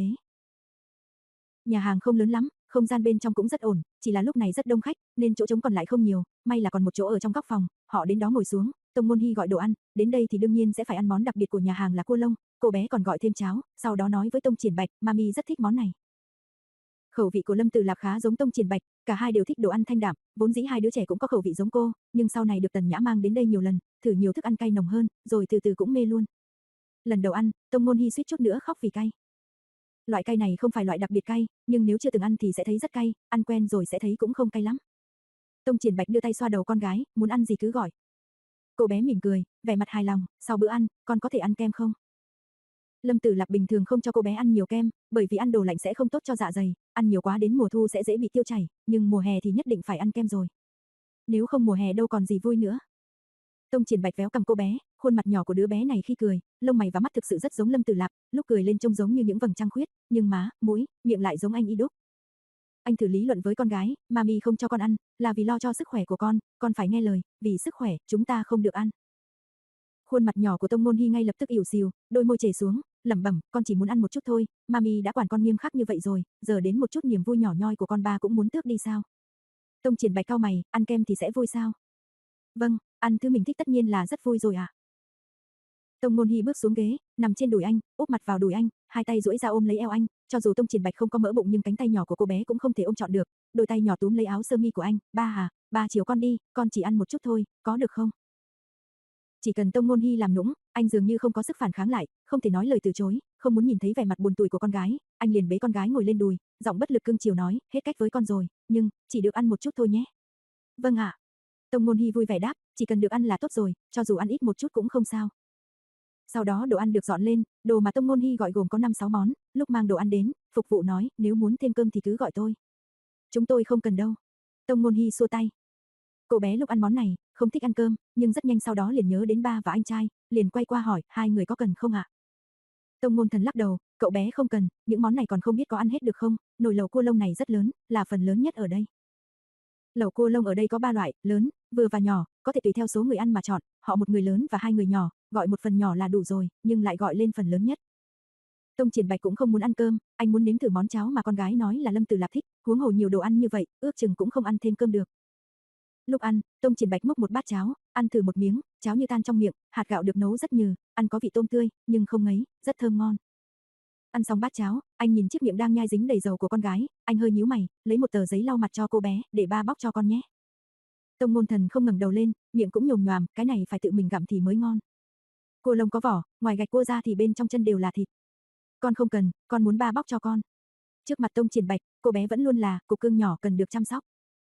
Nhà hàng không lớn lắm, không gian bên trong cũng rất ổn, chỉ là lúc này rất đông khách, nên chỗ trống còn lại không nhiều, may là còn một chỗ ở trong góc phòng, họ đến đó ngồi xuống, Tông Môn Hy gọi đồ ăn, đến đây thì đương nhiên sẽ phải ăn món đặc biệt của nhà hàng là cua lông, cô bé còn gọi thêm cháo, sau đó nói với Tông Triển Bạch, mami rất thích món này. Khẩu vị của Lâm Tử Lạp khá giống Tông Triển Bạch, cả hai đều thích đồ ăn thanh đạm, vốn dĩ hai đứa trẻ cũng có khẩu vị giống cô, nhưng sau này được Tần Nhã mang đến đây nhiều lần, thử nhiều thức ăn cay nồng hơn, rồi từ từ cũng mê luôn. Lần đầu ăn, Tông Môn Hy suýt chút nữa khóc vì cay. Loại cay này không phải loại đặc biệt cay, nhưng nếu chưa từng ăn thì sẽ thấy rất cay, ăn quen rồi sẽ thấy cũng không cay lắm. Tông Triển Bạch đưa tay xoa đầu con gái, muốn ăn gì cứ gọi. Cô bé mỉm cười, vẻ mặt hài lòng, sau bữa ăn, con có thể ăn kem không? Lâm Tử Lạp bình thường không cho cô bé ăn nhiều kem, bởi vì ăn đồ lạnh sẽ không tốt cho dạ dày, ăn nhiều quá đến mùa thu sẽ dễ bị tiêu chảy, nhưng mùa hè thì nhất định phải ăn kem rồi. Nếu không mùa hè đâu còn gì vui nữa. Tông Triển Bạch véo cằm cô bé, khuôn mặt nhỏ của đứa bé này khi cười, lông mày và mắt thực sự rất giống Lâm Tử Lạp, lúc cười lên trông giống như những vầng trăng khuyết, nhưng má, mũi, miệng lại giống anh y đúc. Anh thử lý luận với con gái, mami không cho con ăn, là vì lo cho sức khỏe của con, con phải nghe lời, vì sức khỏe, chúng ta không được ăn. Khuôn mặt nhỏ của Tông Môn Hy ngay lập tức ỉu xìu, đôi môi chảy xuống, lẩm bẩm, con chỉ muốn ăn một chút thôi, mami đã quản con nghiêm khắc như vậy rồi, giờ đến một chút niềm vui nhỏ nhoi của con ba cũng muốn tước đi sao? Tông Triển Bạch cau mày, ăn kem thì sẽ vui sao? Vâng, ăn thứ mình thích tất nhiên là rất vui rồi ạ. À. Tông Môn Hy bước xuống ghế, nằm trên đùi anh, úp mặt vào đùi anh, hai tay duỗi ra ôm lấy eo anh, cho dù Tông Triển Bạch không có mỡ bụng nhưng cánh tay nhỏ của cô bé cũng không thể ôm trọn được, đôi tay nhỏ túm lấy áo sơ mi của anh, ba à, ba chiều con đi, con chỉ ăn một chút thôi, có được không? Chỉ cần Tông Môn Hy làm nũng, anh dường như không có sức phản kháng lại, không thể nói lời từ chối, không muốn nhìn thấy vẻ mặt buồn tủi của con gái, anh liền bế con gái ngồi lên đùi, giọng bất lực cưng chiều nói, hết cách với con rồi, nhưng chỉ được ăn một chút thôi nhé. Vâng ạ. À. Tông Môn Hy vui vẻ đáp, chỉ cần được ăn là tốt rồi, cho dù ăn ít một chút cũng không sao. Sau đó đồ ăn được dọn lên, đồ mà Tông Môn Hy gọi gồm có năm sáu món, lúc mang đồ ăn đến, phục vụ nói, nếu muốn thêm cơm thì cứ gọi tôi. Chúng tôi không cần đâu. Tông Môn Hy xua tay. Cô bé lúc ăn món này, không thích ăn cơm, nhưng rất nhanh sau đó liền nhớ đến ba và anh trai, liền quay qua hỏi, hai người có cần không ạ? Tông Môn Thần lắc đầu, cậu bé không cần, những món này còn không biết có ăn hết được không, nồi lẩu cua lông này rất lớn, là phần lớn nhất ở đây. Lẩu cua lông ở đây có ba loại, lớn, vừa và nhỏ, có thể tùy theo số người ăn mà chọn, họ một người lớn và hai người nhỏ, gọi một phần nhỏ là đủ rồi, nhưng lại gọi lên phần lớn nhất. Tông Triển Bạch cũng không muốn ăn cơm, anh muốn nếm thử món cháo mà con gái nói là Lâm Tử Lạp thích, huống hồ nhiều đồ ăn như vậy, ước chừng cũng không ăn thêm cơm được. Lúc ăn, Tông Triển Bạch múc một bát cháo, ăn thử một miếng, cháo như tan trong miệng, hạt gạo được nấu rất nhừ, ăn có vị tôm tươi, nhưng không ngấy, rất thơm ngon. Ăn xong bát cháo, anh nhìn chiếc miệng đang nhai dính đầy dầu của con gái, anh hơi nhíu mày, lấy một tờ giấy lau mặt cho cô bé, để ba bóc cho con nhé. Tông Môn Thần không ngẩng đầu lên, miệng cũng nhồm nhoàm, cái này phải tự mình gặm thì mới ngon. Cua lông có vỏ, ngoài gạch cua ra thì bên trong chân đều là thịt. Con không cần, con muốn ba bóc cho con. Trước mặt Tông Triển Bạch, cô bé vẫn luôn là cục cưng nhỏ cần được chăm sóc.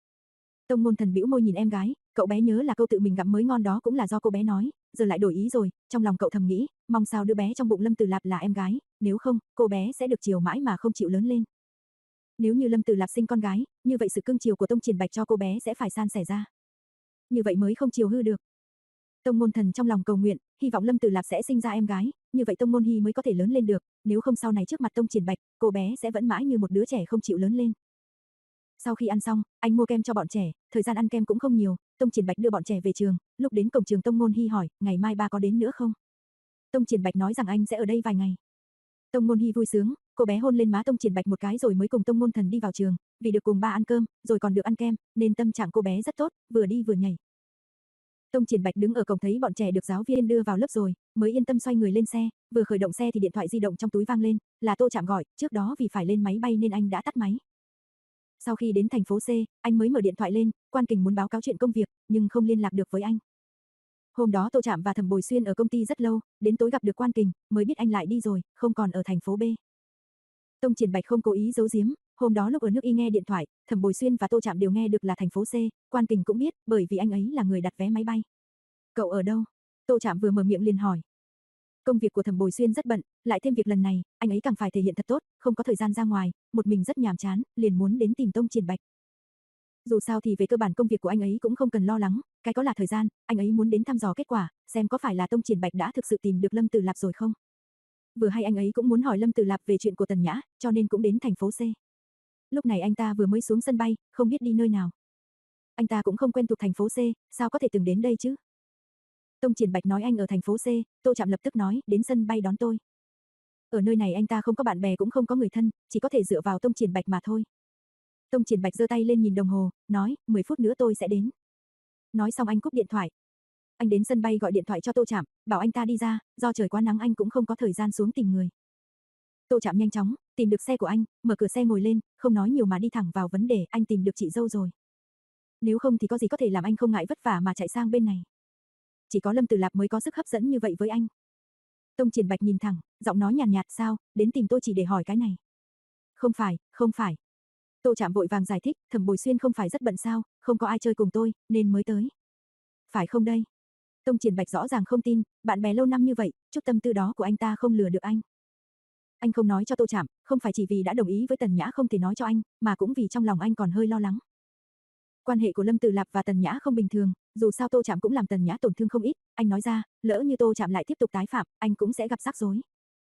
Tông Môn Thần bĩu môi nhìn em gái, cậu bé nhớ là câu tự mình gặm mới ngon đó cũng là do cô bé nói, giờ lại đổi ý rồi, trong lòng cậu thầm nghĩ, mong sao đứa bé trong bụng Lâm Tử Lạp là em gái, nếu không, cô bé sẽ được chiều mãi mà không chịu lớn lên. Nếu như Lâm Tử Lạp sinh con gái, như vậy sự cưng chiều của Tông Triển Bạch cho cô bé sẽ phải san sẻ ra. Như vậy mới không chiều hư được. Tông Môn Thần trong lòng cầu nguyện, hy vọng Lâm Tử Lạp sẽ sinh ra em gái, như vậy Tông Môn Hy mới có thể lớn lên được, nếu không sau này trước mặt Tông Triển Bạch, cô bé sẽ vẫn mãi như một đứa trẻ không chịu lớn lên. Sau khi ăn xong, anh mua kem cho bọn trẻ, thời gian ăn kem cũng không nhiều, Tông Triển Bạch đưa bọn trẻ về trường, lúc đến cổng trường Tông Môn Hy hỏi, ngày mai ba có đến nữa không? Tông Triển Bạch nói rằng anh sẽ ở đây vài ngày. Tông Môn Hy vui sướng, cô bé hôn lên má Tông Triển Bạch một cái rồi mới cùng Tông Môn Thần đi vào trường, vì được cùng ba ăn cơm, rồi còn được ăn kem, nên tâm trạng cô bé rất tốt, vừa đi vừa nhảy. Tông Triển Bạch đứng ở cổng thấy bọn trẻ được giáo viên đưa vào lớp rồi, mới yên tâm xoay người lên xe, vừa khởi động xe thì điện thoại di động trong túi vang lên, là Tô Trạm gọi, trước đó vì phải lên máy bay nên anh đã tắt máy. Sau khi đến thành phố C, anh mới mở điện thoại lên, Quan Kình muốn báo cáo chuyện công việc, nhưng không liên lạc được với anh. Hôm đó Tô Trạm và Thẩm Bồi Xuyên ở công ty rất lâu, đến tối gặp được Quan Kình, mới biết anh lại đi rồi, không còn ở thành phố B. Tông Triển Bạch không cố ý giấu giếm, hôm đó lúc ở nước Y nghe điện thoại, Thẩm Bồi Xuyên và Tô Trạm đều nghe được là thành phố C, Quan Kình cũng biết, bởi vì anh ấy là người đặt vé máy bay. Cậu ở đâu? Tô Trạm vừa mở miệng liền hỏi. Công việc của Thẩm Bồi Xuyên rất bận, lại thêm việc lần này, anh ấy càng phải thể hiện thật tốt, không có thời gian ra ngoài, một mình rất nhàm chán, liền muốn đến tìm Tông Triển Bạch. Dù sao thì về cơ bản công việc của anh ấy cũng không cần lo lắng, cái có là thời gian, anh ấy muốn đến thăm dò kết quả, xem có phải là Tông Triển Bạch đã thực sự tìm được Lâm Tử Lạp rồi không. Vừa hay anh ấy cũng muốn hỏi Lâm Tử Lạp về chuyện của Tần Nhã, cho nên cũng đến thành phố C. Lúc này anh ta vừa mới xuống sân bay, không biết đi nơi nào. Anh ta cũng không quen thuộc thành phố C, sao có thể từng đến đây chứ? Tông Triển Bạch nói anh ở thành phố C, Tô Trạm lập tức nói, đến sân bay đón tôi. Ở nơi này anh ta không có bạn bè cũng không có người thân, chỉ có thể dựa vào Tông Triển Bạch mà thôi. Tông Triển Bạch giơ tay lên nhìn đồng hồ, nói, mười phút nữa tôi sẽ đến. Nói xong anh cúp điện thoại. Anh đến sân bay gọi điện thoại cho Tô Trạm, bảo anh ta đi ra, do trời quá nắng anh cũng không có thời gian xuống tìm người. Tô Trạm nhanh chóng, tìm được xe của anh, mở cửa xe ngồi lên, không nói nhiều mà đi thẳng vào vấn đề, anh tìm được chị dâu rồi. Nếu không thì có gì có thể làm anh không ngại vất vả mà chạy sang bên này. Chỉ có Lâm Tử Lạp mới có sức hấp dẫn như vậy với anh. Tông Triển Bạch nhìn thẳng, giọng nói nhàn nhạt, sao, đến tìm tôi chỉ để hỏi cái này. Không phải, không phải. Tô Trạm vội vàng giải thích, Thẩm Bồi Xuyên không phải rất bận sao, không có ai chơi cùng tôi, nên mới tới. Phải không đây? Tông Triển Bạch rõ ràng không tin, bạn bè lâu năm như vậy, chút tâm tư đó của anh ta không lừa được anh. Anh không nói cho Tô Trạm, không phải chỉ vì đã đồng ý với Tần Nhã không thể nói cho anh, mà cũng vì trong lòng anh còn hơi lo lắng. Quan hệ của Lâm Tử Lạp và Tần Nhã không bình thường, dù sao Tô Trạm cũng làm Tần Nhã tổn thương không ít, anh nói ra, lỡ như Tô Trạm lại tiếp tục tái phạm, anh cũng sẽ gặp rắc rối.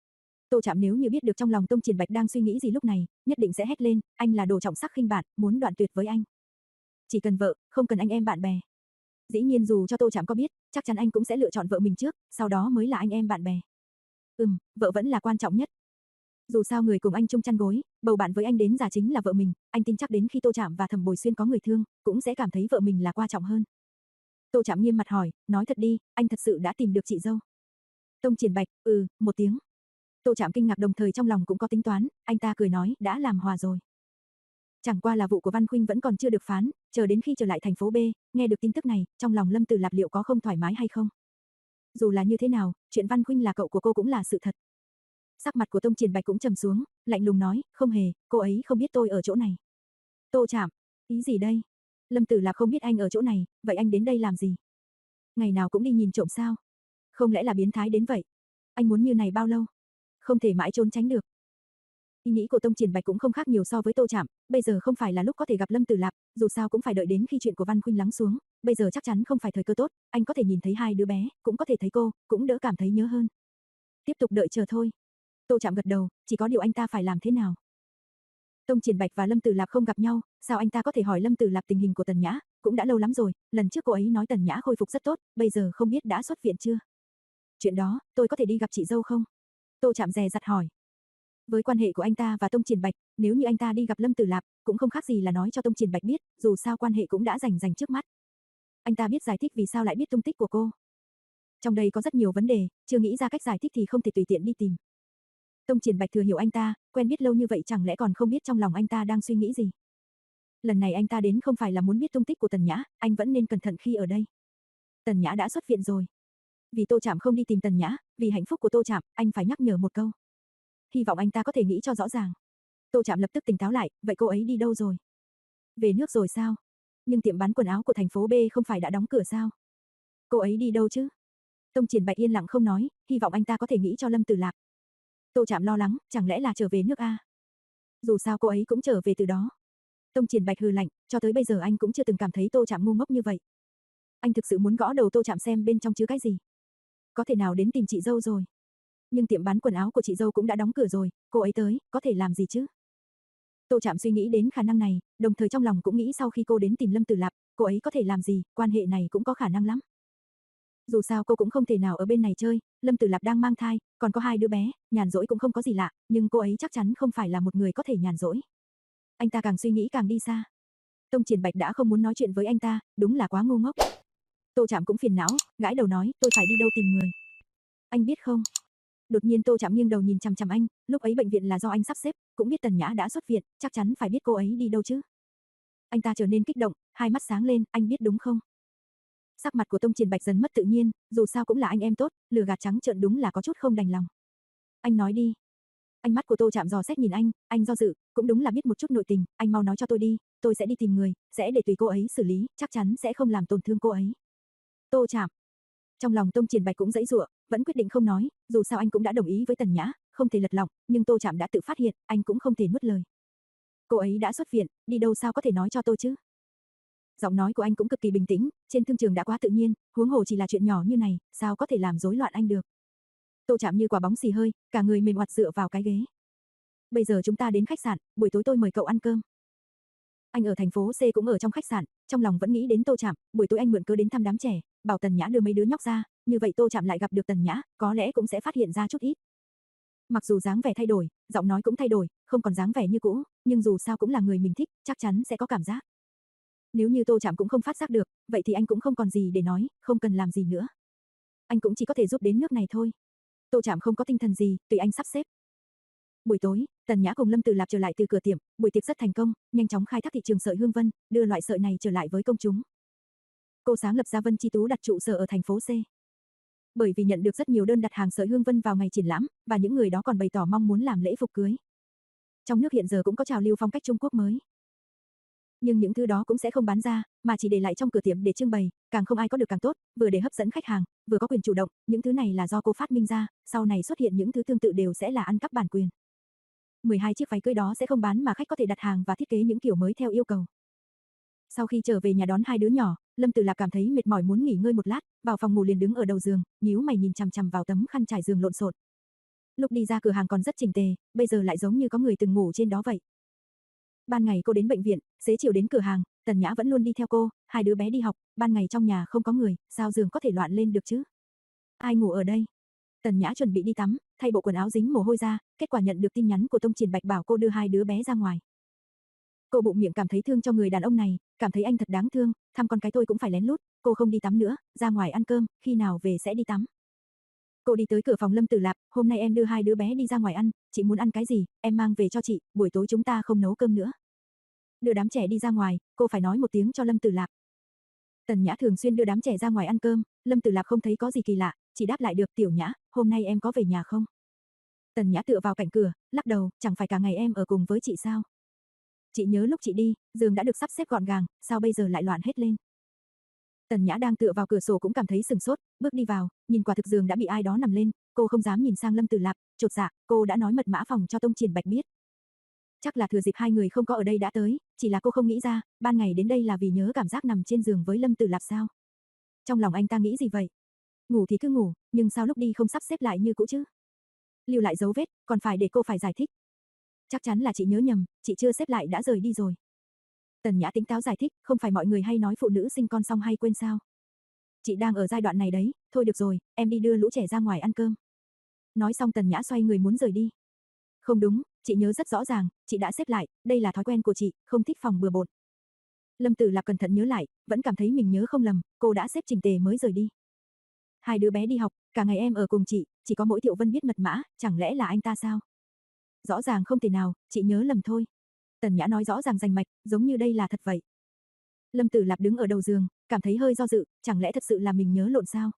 Tô Trạm nếu như biết được trong lòng Tông Triển Bạch đang suy nghĩ gì lúc này, nhất định sẽ hét lên, anh là đồ trọng sắc khinh bạn, muốn đoạn tuyệt với anh. Chỉ cần vợ, không cần anh em bạn bè. Dĩ nhiên dù cho Tô Trạm có biết, chắc chắn anh cũng sẽ lựa chọn vợ mình trước, sau đó mới là anh em bạn bè. Ừm, vợ vẫn là quan trọng nhất. Dù sao người cùng anh chung chăn gối, bầu bạn với anh đến già chính là vợ mình, anh tin chắc đến khi Tô Trạm và Thẩm Bồi Xuyên có người thương, cũng sẽ cảm thấy vợ mình là quan trọng hơn. Tô Trạm nghiêm mặt hỏi, nói thật đi, anh thật sự đã tìm được chị dâu. Tông Triển Bạch, ừ, một tiếng. Tô Trạm kinh ngạc đồng thời trong lòng cũng có tính toán, anh ta cười nói, đã làm hòa rồi. Chẳng qua là vụ của Văn Khuynh vẫn còn chưa được phán, chờ đến khi trở lại thành phố B, nghe được tin tức này, trong lòng Lâm Tử Lạp liệu có không thoải mái hay không? Dù là như thế nào, chuyện Văn Khuynh là cậu của cô cũng là sự thật. Sắc mặt của Tông Triển Bạch cũng trầm xuống, lạnh lùng nói, không hề, cô ấy không biết tôi ở chỗ này. Tô Trạm, ý gì đây? Lâm Tử Lạp không biết anh ở chỗ này, vậy anh đến đây làm gì? Ngày nào cũng đi nhìn trộm sao? Không lẽ là biến thái đến vậy? Anh muốn như này bao lâu? Không thể mãi trốn tránh được. Ý nghĩ của Tông Triển Bạch cũng không khác nhiều so với Tô Trạm, bây giờ không phải là lúc có thể gặp Lâm Tử Lạp, dù sao cũng phải đợi đến khi chuyện của Văn Khuynh lắng xuống, bây giờ chắc chắn không phải thời cơ tốt, anh có thể nhìn thấy hai đứa bé, cũng có thể thấy cô, cũng đỡ cảm thấy nhớ hơn. Tiếp tục đợi chờ thôi. Tô Trạm gật đầu, chỉ có điều anh ta phải làm thế nào? Tông Triển Bạch và Lâm Tử Lạp không gặp nhau, sao anh ta có thể hỏi Lâm Tử Lạp tình hình của Tần Nhã, cũng đã lâu lắm rồi, lần trước cô ấy nói Tần Nhã khôi phục rất tốt, bây giờ không biết đã xuất viện chưa? Chuyện đó, tôi có thể đi gặp chị dâu không? Tô Trạm dè dặt hỏi. Với quan hệ của anh ta và Tông Triển Bạch, nếu như anh ta đi gặp Lâm Tử Lạp, cũng không khác gì là nói cho Tông Triển Bạch biết, dù sao quan hệ cũng đã rành rành trước mắt. Anh ta biết giải thích vì sao lại biết tung tích của cô. Trong đây có rất nhiều vấn đề, chưa nghĩ ra cách giải thích thì không thể tùy tiện đi tìm. Tông Triển Bạch thừa hiểu anh ta, quen biết lâu như vậy chẳng lẽ còn không biết trong lòng anh ta đang suy nghĩ gì. Lần này anh ta đến không phải là muốn biết tung tích của Tần Nhã, anh vẫn nên cẩn thận khi ở đây. Tần Nhã đã xuất viện rồi. Vì Tô Trạm không đi tìm Tần Nhã, vì hạnh phúc của Tô Trạm, anh phải nhắc nhở một câu. Hy vọng anh ta có thể nghĩ cho rõ ràng. Tô Trạm lập tức tỉnh táo lại, vậy cô ấy đi đâu rồi? Về nước rồi sao? Nhưng tiệm bán quần áo của thành phố B không phải đã đóng cửa sao? Cô ấy đi đâu chứ? Tông Triển Bạch yên lặng không nói, hy vọng anh ta có thể nghĩ cho Lâm Tử Lạp. Tô Trạm lo lắng, chẳng lẽ là trở về nước a? Dù sao cô ấy cũng trở về từ đó. Tông Triển Bạch hừ lạnh, cho tới bây giờ anh cũng chưa từng cảm thấy Tô Trạm ngu ngốc như vậy. Anh thực sự muốn gõ đầu Tô Trạm xem bên trong chứa cái gì. Có thể nào đến tìm chị dâu rồi? Nhưng tiệm bán quần áo của chị dâu cũng đã đóng cửa rồi, cô ấy tới, có thể làm gì chứ? Tô Trạm suy nghĩ đến khả năng này, đồng thời trong lòng cũng nghĩ sau khi cô đến tìm Lâm Tử Lạp, cô ấy có thể làm gì, quan hệ này cũng có khả năng lắm. Dù sao cô cũng không thể nào ở bên này chơi, Lâm Tử Lạp đang mang thai, còn có hai đứa bé, nhàn rỗi cũng không có gì lạ, nhưng cô ấy chắc chắn không phải là một người có thể nhàn rỗi. Anh ta càng suy nghĩ càng đi xa. Tông Triển Bạch đã không muốn nói chuyện với anh ta, đúng là quá ngu ngốc. Tô Trạm cũng phiền não, gãi đầu nói, tôi phải đi đâu tìm người. Anh biết không? Đột nhiên Tô Trạm nghiêng đầu nhìn chằm chằm anh, lúc ấy bệnh viện là do anh sắp xếp, cũng biết Tần Nhã đã xuất viện, chắc chắn phải biết cô ấy đi đâu chứ. Anh ta trở nên kích động, hai mắt sáng lên, anh biết đúng không? Sắc mặt của Tông Triển Bạch dần mất tự nhiên, dù sao cũng là anh em tốt, lừa gạt trắng trợn đúng là có chút không đành lòng. Anh nói đi. Ánh mắt của Tô Trạm dò xét nhìn anh, anh do dự, cũng đúng là biết một chút nội tình, anh mau nói cho tôi đi, tôi sẽ đi tìm người, sẽ để tùy cô ấy xử lý, chắc chắn sẽ không làm tổn thương cô ấy. Tô Trạm. Trong lòng Tông Triển Bạch cũng giãy giụa, vẫn quyết định không nói, dù sao anh cũng đã đồng ý với Tần Nhã, không thể lật lọng, nhưng Tô Trạm đã tự phát hiện, anh cũng không thể nuốt lời. Cô ấy đã xuất viện, đi đâu sao có thể nói cho tôi chứ? Giọng nói của anh cũng cực kỳ bình tĩnh, trên thương trường đã quá tự nhiên, huống hồ chỉ là chuyện nhỏ như này, sao có thể làm rối loạn anh được? Tô Trạm như quả bóng xì hơi, cả người mềm oặt dựa vào cái ghế. Bây giờ chúng ta đến khách sạn, buổi tối tôi mời cậu ăn cơm. Anh ở thành phố C cũng ở trong khách sạn, trong lòng vẫn nghĩ đến Tô Trạm, buổi tối anh mượn cớ đến thăm đám trẻ, bảo Tần Nhã đưa mấy đứa nhóc ra, như vậy Tô Trạm lại gặp được Tần Nhã, có lẽ cũng sẽ phát hiện ra chút ít. Mặc dù dáng vẻ thay đổi, giọng nói cũng thay đổi, không còn dáng vẻ như cũ, nhưng dù sao cũng là người mình thích, chắc chắn sẽ có cảm giác. Nếu như Tô Trạm cũng không phát giác được, vậy thì anh cũng không còn gì để nói, không cần làm gì nữa. Anh cũng chỉ có thể giúp đến nước này thôi. Tô Trạm không có tinh thần gì, tùy anh sắp xếp. Buổi tối, Tần Nhã cùng Lâm Tử Lạp trở lại từ cửa tiệm, buổi tiệc rất thành công, nhanh chóng khai thác thị trường sợi hương vân, đưa loại sợi này trở lại với công chúng. Cô sáng lập ra Vân Chi Tú đặt trụ sở ở thành phố C. Bởi vì nhận được rất nhiều đơn đặt hàng sợi hương vân vào ngày triển lãm, và những người đó còn bày tỏ mong muốn làm lễ phục cưới. Trong nước hiện giờ cũng có trào lưu phong cách Trung Quốc mới. Nhưng những thứ đó cũng sẽ không bán ra, mà chỉ để lại trong cửa tiệm để trưng bày, càng không ai có được càng tốt, vừa để hấp dẫn khách hàng, vừa có quyền chủ động, những thứ này là do cô phát minh ra, sau này xuất hiện những thứ tương tự đều sẽ là ăn cắp bản quyền. mười hai chiếc váy cưới đó sẽ không bán mà khách có thể đặt hàng và thiết kế những kiểu mới theo yêu cầu. Sau khi trở về nhà đón hai đứa nhỏ, Lâm Tử Lạp cảm thấy mệt mỏi muốn nghỉ ngơi một lát, vào phòng ngủ liền đứng ở đầu giường, nhíu mày nhìn chằm chằm vào tấm khăn trải giường lộn xộn. Lúc đi ra cửa hàng còn rất chỉnh tề, bây giờ lại giống như có người từng ngủ trên đó vậy. Ban ngày cô đến bệnh viện, xế chiều đến cửa hàng, Tần Nhã vẫn luôn đi theo cô, hai đứa bé đi học, ban ngày trong nhà không có người, sao giường có thể loạn lên được chứ? Ai ngủ ở đây? Tần Nhã chuẩn bị đi tắm, thay bộ quần áo dính mồ hôi ra, kết quả nhận được tin nhắn của Tông Triển Bạch bảo cô đưa hai đứa bé ra ngoài. Cô bụng miệng cảm thấy thương cho người đàn ông này, cảm thấy anh thật đáng thương, thăm con cái tôi cũng phải lén lút, cô không đi tắm nữa, ra ngoài ăn cơm, khi nào về sẽ đi tắm. Cô đi tới cửa phòng Lâm Tử Lạp, hôm nay em đưa hai đứa bé đi ra ngoài ăn, chị muốn ăn cái gì, em mang về cho chị, buổi tối chúng ta không nấu cơm nữa. Đưa đám trẻ đi ra ngoài, cô phải nói một tiếng cho Lâm Tử Lạp. Tần Nhã thường xuyên đưa đám trẻ ra ngoài ăn cơm, Lâm Tử Lạp không thấy có gì kỳ lạ, chỉ đáp lại được Tiểu Nhã, hôm nay em có về nhà không? Tần Nhã tựa vào cạnh cửa, lắc đầu, chẳng phải cả ngày em ở cùng với chị sao? Chị nhớ lúc chị đi, giường đã được sắp xếp gọn gàng, sao bây giờ lại loạn hết lên? Tần Nhã đang tựa vào cửa sổ cũng cảm thấy sừng sốt, bước đi vào, nhìn quả thực giường đã bị ai đó nằm lên, cô không dám nhìn sang Lâm Tử Lạp, chột dạ, cô đã nói mật mã phòng cho Tông Triển Bạch biết. Chắc là thừa dịp hai người không có ở đây đã tới, chỉ là cô không nghĩ ra, ban ngày đến đây là vì nhớ cảm giác nằm trên giường với Lâm Tử Lạp sao? Trong lòng anh ta nghĩ gì vậy? Ngủ thì cứ ngủ, nhưng sao lúc đi không sắp xếp lại như cũ chứ? Lưu lại dấu vết, còn phải để cô phải giải thích. Chắc chắn là chị nhớ nhầm, chị chưa xếp lại đã rời đi rồi. Tần Nhã tỉnh táo giải thích, không phải mọi người hay nói phụ nữ sinh con xong hay quên sao? Chị đang ở giai đoạn này đấy, thôi được rồi, em đi đưa lũ trẻ ra ngoài ăn cơm. Nói xong Tần Nhã xoay người muốn rời đi. Không đúng, chị nhớ rất rõ ràng, chị đã xếp lại, đây là thói quen của chị, không thích phòng bừa bộn. Lâm Tử Lạp cẩn thận nhớ lại, vẫn cảm thấy mình nhớ không lầm, cô đã xếp chỉnh tề mới rời đi. Hai đứa bé đi học, cả ngày em ở cùng chị, chỉ có mỗi Thiệu Vân biết mật mã, chẳng lẽ là anh ta sao? Rõ ràng không thể nào, chị nhớ lầm thôi. Tần Nhã nói rõ ràng rành mạch, giống như đây là thật vậy. Lâm Tử Lạp đứng ở đầu giường, cảm thấy hơi do dự, chẳng lẽ thật sự là mình nhớ lộn sao?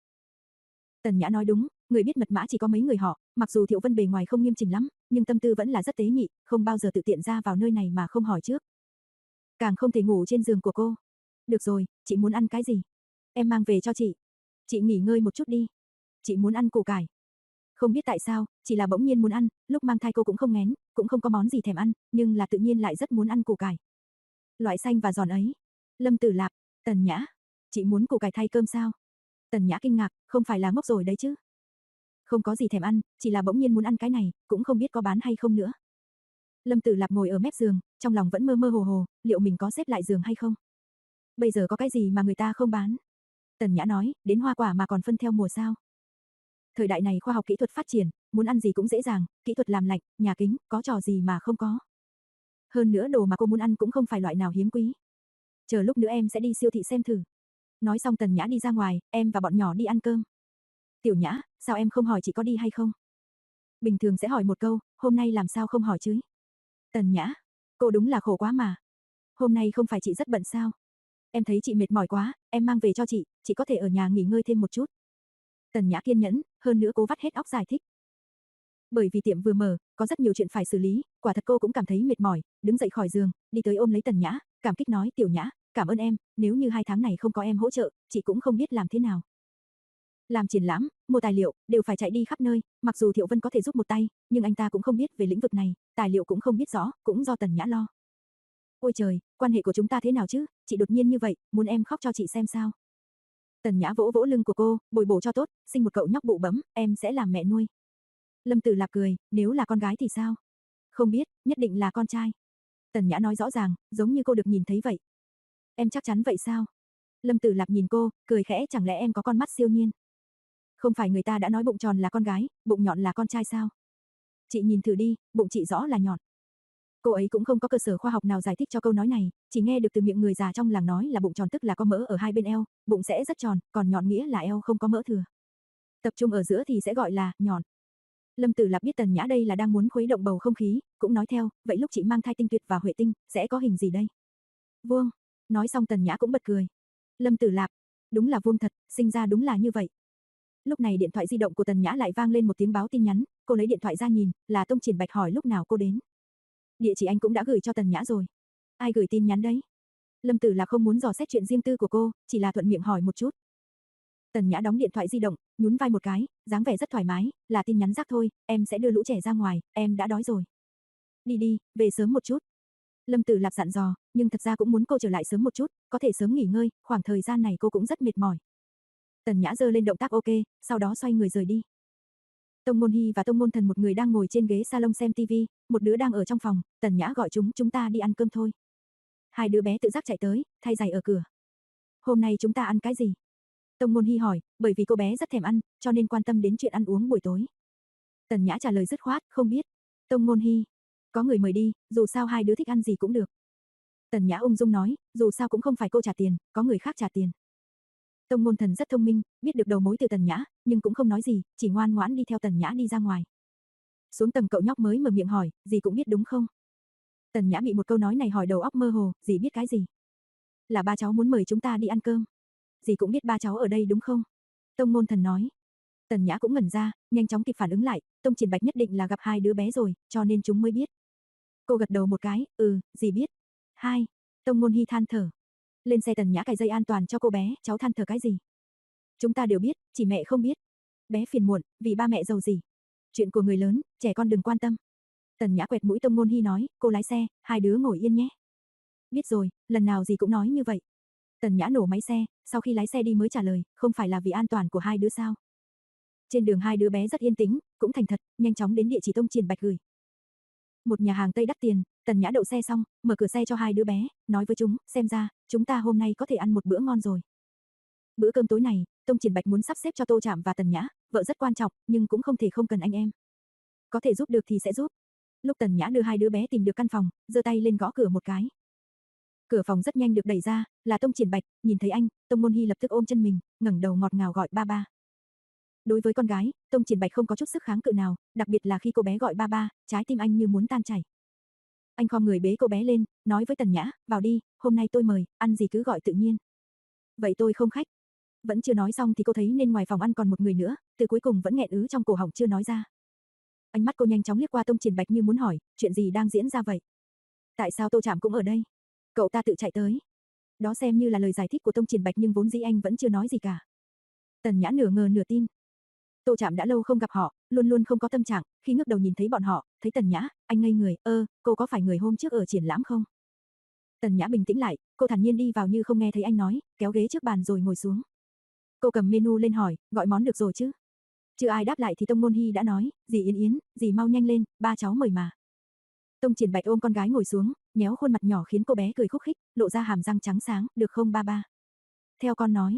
Tần Nhã nói đúng, người biết mật mã chỉ có mấy người họ, mặc dù Thiệu Vân bề ngoài không nghiêm chỉnh lắm, nhưng tâm tư vẫn là rất tế nhị, không bao giờ tự tiện ra vào nơi này mà không hỏi trước. Càng không thể ngủ trên giường của cô. Được rồi, chị muốn ăn cái gì? Em mang về cho chị. Chị nghỉ ngơi một chút đi. Chị muốn ăn củ cải. Không biết tại sao, chỉ là bỗng nhiên muốn ăn, lúc mang thai cô cũng không ngén, cũng không có món gì thèm ăn, nhưng là tự nhiên lại rất muốn ăn củ cải. Loại xanh và giòn ấy. Lâm Tử Lạp, Tần Nhã, chị muốn củ cải thay cơm sao? Tần Nhã kinh ngạc, không phải là ngốc rồi đấy chứ? Không có gì thèm ăn, chỉ là bỗng nhiên muốn ăn cái này, cũng không biết có bán hay không nữa. Lâm Tử Lạp ngồi ở mép giường, trong lòng vẫn mơ mơ hồ hồ, liệu mình có xếp lại giường hay không? Bây giờ có cái gì mà người ta không bán? Tần Nhã nói, đến hoa quả mà còn phân theo mùa sao? Thời đại này khoa học kỹ thuật phát triển, muốn ăn gì cũng dễ dàng, kỹ thuật làm lạnh, nhà kính, có trò gì mà không có. Hơn nữa đồ mà cô muốn ăn cũng không phải loại nào hiếm quý. Chờ lúc nữa em sẽ đi siêu thị xem thử. Nói xong Tần Nhã đi ra ngoài, em và bọn nhỏ đi ăn cơm. Tiểu Nhã, sao em không hỏi chị có đi hay không? Bình thường sẽ hỏi một câu, hôm nay làm sao không hỏi chứ? Tần Nhã, cô đúng là khổ quá mà. Hôm nay không phải chị rất bận sao? Em thấy chị mệt mỏi quá, em mang về cho chị, chị có thể ở nhà nghỉ ngơi thêm một chút. Tần Nhã kiên nhẫn, hơn nữa cố vắt hết óc giải thích. Bởi vì tiệm vừa mở, có rất nhiều chuyện phải xử lý, quả thật cô cũng cảm thấy mệt mỏi, đứng dậy khỏi giường, đi tới ôm lấy Tần Nhã, cảm kích nói, Tiểu Nhã, cảm ơn em, nếu như hai tháng này không có em hỗ trợ, chị cũng không biết làm thế nào. Làm triển lãm, mua tài liệu, đều phải chạy đi khắp nơi, mặc dù Thiệu Vân có thể giúp một tay, nhưng anh ta cũng không biết về lĩnh vực này, tài liệu cũng không biết rõ, cũng do Tần Nhã lo. Ôi trời, quan hệ của chúng ta thế nào chứ, chị đột nhiên như vậy, muốn em khóc cho chị xem sao? Tần Nhã vỗ vỗ lưng của cô, bồi bổ cho tốt, sinh một cậu nhóc bụ bẫm, em sẽ làm mẹ nuôi. Lâm Tử Lạp cười, nếu là con gái thì sao? Không biết, nhất định là con trai. Tần Nhã nói rõ ràng, giống như cô được nhìn thấy vậy. Em chắc chắn vậy sao? Lâm Tử Lạp nhìn cô, cười khẽ, chẳng lẽ em có con mắt siêu nhiên? Không phải người ta đã nói bụng tròn là con gái, bụng nhọn là con trai sao? Chị nhìn thử đi, bụng chị rõ là nhọn. Cô ấy cũng không có cơ sở khoa học nào giải thích cho câu nói này, chỉ nghe được từ miệng người già trong làng nói là bụng tròn tức là có mỡ ở hai bên eo, bụng sẽ rất tròn, còn nhọn nghĩa là eo không có mỡ thừa. Tập trung ở giữa thì sẽ gọi là nhọn. Lâm Tử Lạp biết Tần Nhã đây là đang muốn khuấy động bầu không khí, cũng nói theo, vậy lúc chị mang thai Tinh Tuyệt và Huệ Tinh, sẽ có hình gì đây? Vuông. Nói xong Tần Nhã cũng bật cười. Lâm Tử Lạp, đúng là vuông thật, sinh ra đúng là như vậy. Lúc này điện thoại di động của Tần Nhã lại vang lên một tiếng báo tin nhắn, cô lấy điện thoại ra nhìn, là Tông Triển Bạch hỏi lúc nào cô đến. Địa chỉ anh cũng đã gửi cho Tần Nhã rồi. Ai gửi tin nhắn đấy? Lâm Tử Lạp không muốn dò xét chuyện riêng tư của cô, chỉ là thuận miệng hỏi một chút. Tần Nhã đóng điện thoại di động, nhún vai một cái, dáng vẻ rất thoải mái, là tin nhắn rác thôi, em sẽ đưa lũ trẻ ra ngoài, em đã đói rồi. Đi đi, về sớm một chút. Lâm Tử Lạp dặn dò, nhưng thật ra cũng muốn cô trở lại sớm một chút, có thể sớm nghỉ ngơi, khoảng thời gian này cô cũng rất mệt mỏi. Tần Nhã giơ lên động tác ok, sau đó xoay người rời đi. Tông Môn Hy và Tông Môn Thần một người đang ngồi trên ghế salon xem tivi, một đứa đang ở trong phòng, Tần Nhã gọi chúng, chúng ta đi ăn cơm thôi. Hai đứa bé tự giác chạy tới, thay giày ở cửa. Hôm nay chúng ta ăn cái gì? Tông Môn Hy hỏi, bởi vì cô bé rất thèm ăn, cho nên quan tâm đến chuyện ăn uống buổi tối. Tần Nhã trả lời dứt khoát, không biết. Tông Môn Hy, có người mời đi, dù sao hai đứa thích ăn gì cũng được. Tần Nhã ung dung nói, dù sao cũng không phải cô trả tiền, có người khác trả tiền. Tông Môn Thần rất thông minh, biết được đầu mối từ Tần Nhã, nhưng cũng không nói gì, chỉ ngoan ngoãn đi theo Tần Nhã đi ra ngoài. Xuống tầng cậu nhóc mới mở miệng hỏi, dì cũng biết đúng không? Tần Nhã bị một câu nói này hỏi đầu óc mơ hồ, dì biết cái gì? Là ba cháu muốn mời chúng ta đi ăn cơm. Dì cũng biết ba cháu ở đây đúng không? Tông Môn Thần nói. Tần Nhã cũng ngẩn ra, nhanh chóng kịp phản ứng lại, Tông Triển Bạch nhất định là gặp hai đứa bé rồi, cho nên chúng mới biết. Cô gật đầu một cái, ừ, dì biết. Hai. Tông Môn Hy than thở. Lên xe Tần Nhã cài dây an toàn cho cô bé, cháu than thở cái gì? Chúng ta đều biết, chỉ mẹ không biết. Bé phiền muộn, vì ba mẹ giàu gì. Chuyện của người lớn, trẻ con đừng quan tâm. Tần Nhã quẹt mũi Tông Môn Hy nói, cô lái xe, hai đứa ngồi yên nhé. Biết rồi, lần nào dì cũng nói như vậy. Tần Nhã nổ máy xe, sau khi lái xe đi mới trả lời, không phải là vì an toàn của hai đứa sao? Trên đường hai đứa bé rất yên tĩnh, cũng thành thật, nhanh chóng đến địa chỉ Tông Triển Bạch gửi. Một nhà hàng Tây đắt tiền, Tần Nhã đậu xe xong, mở cửa xe cho hai đứa bé, nói với chúng, xem ra, chúng ta hôm nay có thể ăn một bữa ngon rồi. Bữa cơm tối này, Tông Triển Bạch muốn sắp xếp cho Tô Trạm và Tần Nhã, vợ rất quan trọng, nhưng cũng không thể không cần anh em. Có thể giúp được thì sẽ giúp. Lúc Tần Nhã đưa hai đứa bé tìm được căn phòng, giơ tay lên gõ cửa một cái. Cửa phòng rất nhanh được đẩy ra, là Tông Triển Bạch, nhìn thấy anh, Tông Môn Hy lập tức ôm chân mình, ngẩng đầu ngọt ngào gọi ba ba. Đối với con gái, Tông Triển Bạch không có chút sức kháng cự nào, đặc biệt là khi cô bé gọi ba ba, trái tim anh như muốn tan chảy. Anh khom người bế cô bé lên, nói với Tần Nhã, vào đi, hôm nay tôi mời, ăn gì cứ gọi tự nhiên. Vậy tôi không khách. Vẫn chưa nói xong thì cô thấy nên ngoài phòng ăn còn một người nữa, từ cuối cùng vẫn nghẹn ứ trong cổ họng chưa nói ra. Ánh mắt cô nhanh chóng liếc qua Tông Triển Bạch như muốn hỏi, chuyện gì đang diễn ra vậy? Tại sao Tô Trạm cũng ở đây? Cậu ta tự chạy tới. Đó xem như là lời giải thích của Tông Triển Bạch nhưng vốn dĩ anh vẫn chưa nói gì cả. Tần Nhã nửa ngờ nửa tin. Tô Trạm đã lâu không gặp họ, luôn luôn không có tâm trạng, khi ngước đầu nhìn thấy bọn họ, thấy Tần Nhã, anh ngây người, ơ, cô có phải người hôm trước ở triển lãm không? Tần Nhã bình tĩnh lại, cô thản nhiên đi vào như không nghe thấy anh nói, kéo ghế trước bàn rồi ngồi xuống. Cô cầm menu lên hỏi, gọi món được rồi chứ? Chưa ai đáp lại thì Tông Môn Hy đã nói, dì Yến Yến, dì mau nhanh lên, ba cháu mời mà. Tông Triển Bạch ôm con gái ngồi xuống, nhéo khuôn mặt nhỏ khiến cô bé cười khúc khích, lộ ra hàm răng trắng sáng, được không ba ba? Theo con nói.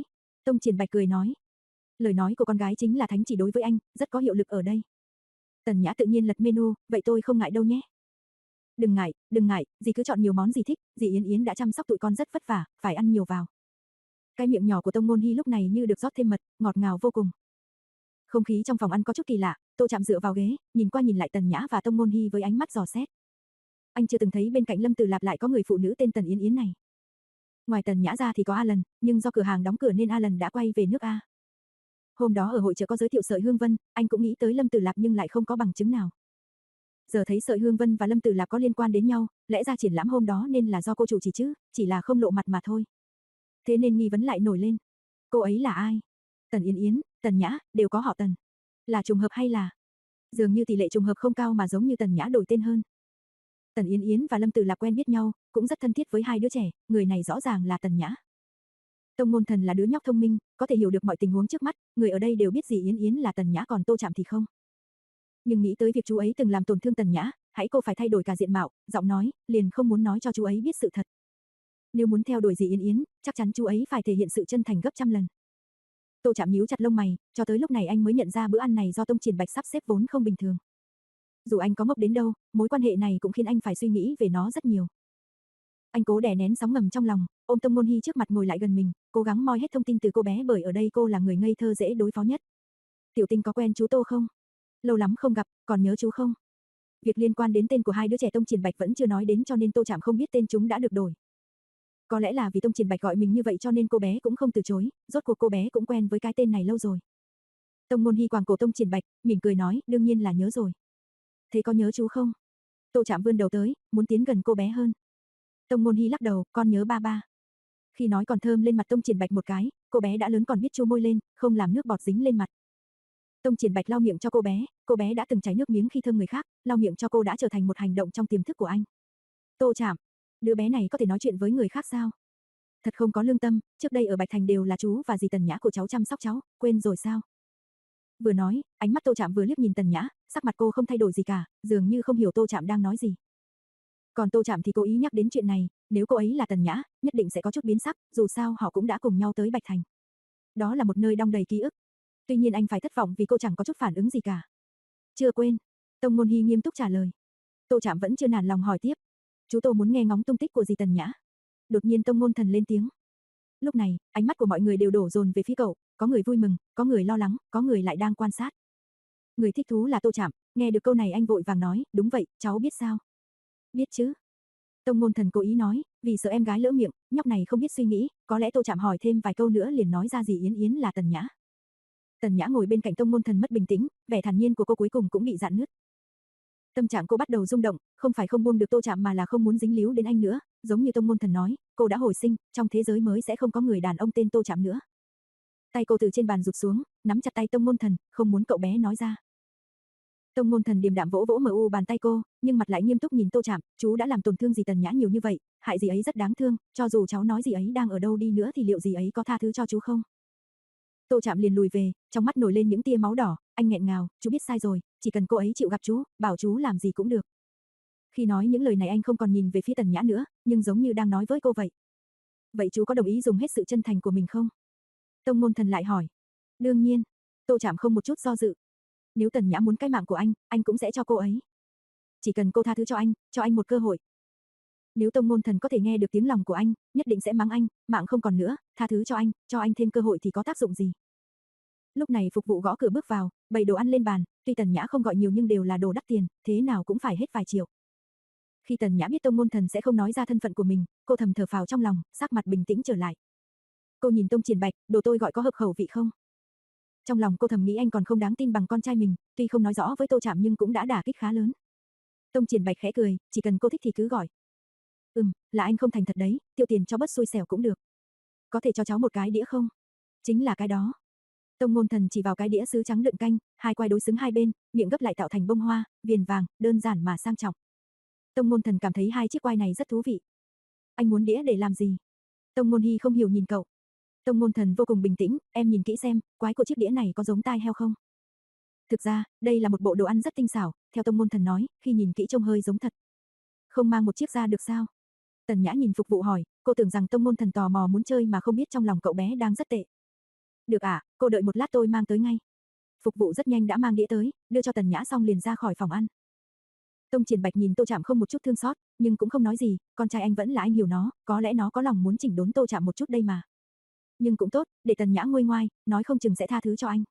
Tông Triển Bạch cười nói. Lời nói của con gái chính là thánh chỉ đối với anh, rất có hiệu lực ở đây. Tần Nhã tự nhiên lật menu, vậy tôi không ngại đâu nhé. Đừng ngại, đừng ngại, dì cứ chọn nhiều món dì thích, dì Yến Yến đã chăm sóc tụi con rất vất vả, phải ăn nhiều vào. Cái miệng nhỏ của Tông Ngôn Hi lúc này như được rót thêm mật, ngọt ngào vô cùng. Không khí trong phòng ăn có chút kỳ lạ, Tô Trạm dựa vào ghế, nhìn qua nhìn lại Tần Nhã và Tông Ngôn Hi với ánh mắt dò xét. Anh chưa từng thấy bên cạnh Lâm Tử Lạp lại có người phụ nữ tên Tần Yến Yến này. Ngoài Tần Nhã ra thì có Alan, nhưng do cửa hàng đóng cửa nên Alan đã quay về nước A. Hôm đó ở hội chợ có giới thiệu Sợi Hương Vân, anh cũng nghĩ tới Lâm Tử Lạp nhưng lại không có bằng chứng nào. Giờ thấy Sợi Hương Vân và Lâm Tử Lạp có liên quan đến nhau, lẽ ra triển lãm hôm đó nên là do cô chủ chỉ chứ, chỉ là không lộ mặt mà thôi. Thế nên nghi vấn lại nổi lên. Cô ấy là ai? Tần Yến Yến, Tần Nhã, đều có họ Tần. Là trùng hợp hay là? Dường như tỷ lệ trùng hợp không cao mà giống như Tần Nhã đổi tên hơn. Tần Yến Yến và Lâm Tử Lạp quen biết nhau, cũng rất thân thiết với hai đứa trẻ, người này rõ ràng là Tần Nhã. Tông Ngôn Thần là đứa nhóc thông minh, có thể hiểu được mọi tình huống trước mắt, người ở đây đều biết gì Yến Yến là Tần Nhã còn Tô Trạm thì không. Nhưng nghĩ tới việc chú ấy từng làm tổn thương Tần Nhã, hãy cô phải thay đổi cả diện mạo, giọng nói, liền không muốn nói cho chú ấy biết sự thật. Nếu muốn theo đuổi gì Yến Yến, chắc chắn chú ấy phải thể hiện sự chân thành gấp trăm lần. Tô Trạm nhíu chặt lông mày, cho tới lúc này anh mới nhận ra bữa ăn này do Tông Triển Bạch sắp xếp vốn không bình thường. Dù anh có ngốc đến đâu, mối quan hệ này cũng khiến anh phải suy nghĩ về nó rất nhiều. Anh cố đè nén sóng ngầm trong lòng, ôm Tông Ngôn Hi trước mặt ngồi lại gần mình, cố gắng moi hết thông tin từ cô bé bởi ở đây cô là người ngây thơ dễ đối phó nhất. Tiểu Tinh có quen chú Tô không? Lâu lắm không gặp, còn nhớ chú không? Việc liên quan đến tên của hai đứa trẻ Tông Triển Bạch vẫn chưa nói đến cho nên Tô Trạm không biết tên chúng đã được đổi. Có lẽ là vì Tông Triển Bạch gọi mình như vậy cho nên cô bé cũng không từ chối, rốt cuộc cô bé cũng quen với cái tên này lâu rồi. Tông Ngôn Hi quàng cổ Tông Triển Bạch, mỉm cười nói, đương nhiên là nhớ rồi. Thế có nhớ chú không? Tô Trạm vươn đầu tới, muốn tiến gần cô bé hơn. Tông Ngôn Hi lắc đầu, con nhớ ba ba. Khi nói còn thơm lên mặt Tông Triển Bạch một cái, cô bé đã lớn còn biết chu môi lên, không làm nước bọt dính lên mặt. Tông Triển Bạch lau miệng cho cô bé, cô bé đã từng chảy nước miếng khi thơm người khác, lau miệng cho cô đã trở thành một hành động trong tiềm thức của anh. Tô Trạm, đứa bé này có thể nói chuyện với người khác sao? Thật không có lương tâm, trước đây ở Bạch Thành đều là chú và dì Tần Nhã của cháu chăm sóc cháu, quên rồi sao? Vừa nói, ánh mắt Tô Trạm vừa liếc nhìn Tần Nhã, sắc mặt cô không thay đổi gì cả, dường như không hiểu Tô Trạm đang nói gì. Còn Tô Trạm thì cố ý nhắc đến chuyện này, nếu cô ấy là Tần Nhã, nhất định sẽ có chút biến sắc, dù sao họ cũng đã cùng nhau tới Bạch Thành. Đó là một nơi đong đầy ký ức. Tuy nhiên anh phải thất vọng vì cô chẳng có chút phản ứng gì cả. Chưa quên. Tông Ngôn Hi nghiêm túc trả lời. Tô Trạm vẫn chưa nản lòng hỏi tiếp. Chú Tô muốn nghe ngóng tung tích của dì Tần Nhã. Đột nhiên Tông Ngôn Thần lên tiếng. Lúc này, ánh mắt của mọi người đều đổ dồn về phía cậu, có người vui mừng, có người lo lắng, có người lại đang quan sát. Người thích thú là Tô Trạm, nghe được câu này anh vội vàng nói, đúng vậy, cháu biết sao? Biết chứ. Tông Ngôn Thần cố ý nói, vì sợ em gái lỡ miệng, nhóc này không biết suy nghĩ, có lẽ Tô Trạm hỏi thêm vài câu nữa liền nói ra dì Yến Yến là Tần Nhã. Tần Nhã ngồi bên cạnh Tông Ngôn Thần mất bình tĩnh, vẻ thản nhiên của cô cuối cùng cũng bị rạn nứt. Tâm trạng cô bắt đầu rung động, không phải không buông được Tô Trạm mà là không muốn dính líu đến anh nữa, giống như Tông Ngôn Thần nói, cô đã hồi sinh, trong thế giới mới sẽ không có người đàn ông tên Tô Trạm nữa. Tay cô từ trên bàn rụt xuống, nắm chặt tay Tông Ngôn Thần, không muốn cậu bé nói ra. Tông Ngôn Thần điềm đạm vỗ vỗ mờ u bàn tay cô, nhưng mặt lại nghiêm túc nhìn Tô Trạm, chú đã làm tổn thương dì Tần Nhã nhiều như vậy, hại dì ấy rất đáng thương, cho dù cháu nói dì ấy đang ở đâu đi nữa thì liệu dì ấy có tha thứ cho chú không? Tô Trạm liền lùi về, trong mắt nổi lên những tia máu đỏ, anh nghẹn ngào, chú biết sai rồi, chỉ cần cô ấy chịu gặp chú, bảo chú làm gì cũng được. Khi nói những lời này anh không còn nhìn về phía Tần Nhã nữa, nhưng giống như đang nói với cô vậy. Vậy chú có đồng ý dùng hết sự chân thành của mình không? Tông Ngôn Thần lại hỏi. Đương nhiên. Tô Trạm không một chút do dự. Nếu Tần Nhã muốn cái mạng của anh, anh cũng sẽ cho cô ấy. Chỉ cần cô tha thứ cho anh, cho anh một cơ hội. Nếu Tông Ngôn Thần có thể nghe được tiếng lòng của anh, nhất định sẽ mắng anh, mạng không còn nữa, tha thứ cho anh, cho anh thêm cơ hội thì có tác dụng gì? Lúc này phục vụ gõ cửa bước vào, bày đồ ăn lên bàn, tuy Tần Nhã không gọi nhiều nhưng đều là đồ đắt tiền, thế nào cũng phải hết vài triệu. Khi Tần Nhã biết Tông Ngôn Thần sẽ không nói ra thân phận của mình, cô thầm thở phào trong lòng, sắc mặt bình tĩnh trở lại. Cô nhìn Tông Triển Bạch, đồ tôi gọi có hợp khẩu vị không? Trong lòng cô thầm nghĩ anh còn không đáng tin bằng con trai mình, tuy không nói rõ với Tô Trạm nhưng cũng đã đả kích khá lớn. Tông Triển Bạch khẽ cười, chỉ cần cô thích thì cứ gọi. Ừm, là anh không thành thật đấy, tiêu tiền cho bớt xui xẻo cũng được. Có thể cho cháu một cái đĩa không? Chính là cái đó. Tông Ngôn Thần chỉ vào cái đĩa sứ trắng đựng canh, hai quai đối xứng hai bên, miệng gấp lại tạo thành bông hoa, viền vàng, đơn giản mà sang trọng. Tông Ngôn Thần cảm thấy hai chiếc quai này rất thú vị. Anh muốn đĩa để làm gì? Tông Ngôn Hi không hiểu nhìn cậu. Tông Ngôn Thần vô cùng bình tĩnh, em nhìn kỹ xem, quái của chiếc đĩa này có giống tai heo không? Thực ra, đây là một bộ đồ ăn rất tinh xảo, theo Tông Ngôn Thần nói, khi nhìn kỹ trông hơi giống thật. Không mang một chiếc ra được sao? Tần Nhã nhìn phục vụ hỏi, cô tưởng rằng Tông Ngôn Thần tò mò muốn chơi mà không biết trong lòng cậu bé đang rất tệ. Được ạ, à, cô đợi một lát tôi mang tới ngay. Phục vụ rất nhanh đã mang đĩa tới, đưa cho Tần Nhã xong liền ra khỏi phòng ăn. Tông Triển Bạch nhìn Tô Trạm không một chút thương xót, nhưng cũng không nói gì, con trai anh vẫn là anh hiểu nó, có lẽ nó có lòng muốn chỉnh đốn Tô Trạm một chút đây mà. Nhưng cũng tốt, để Tần Nhã nguôi ngoai, nói không chừng sẽ tha thứ cho anh.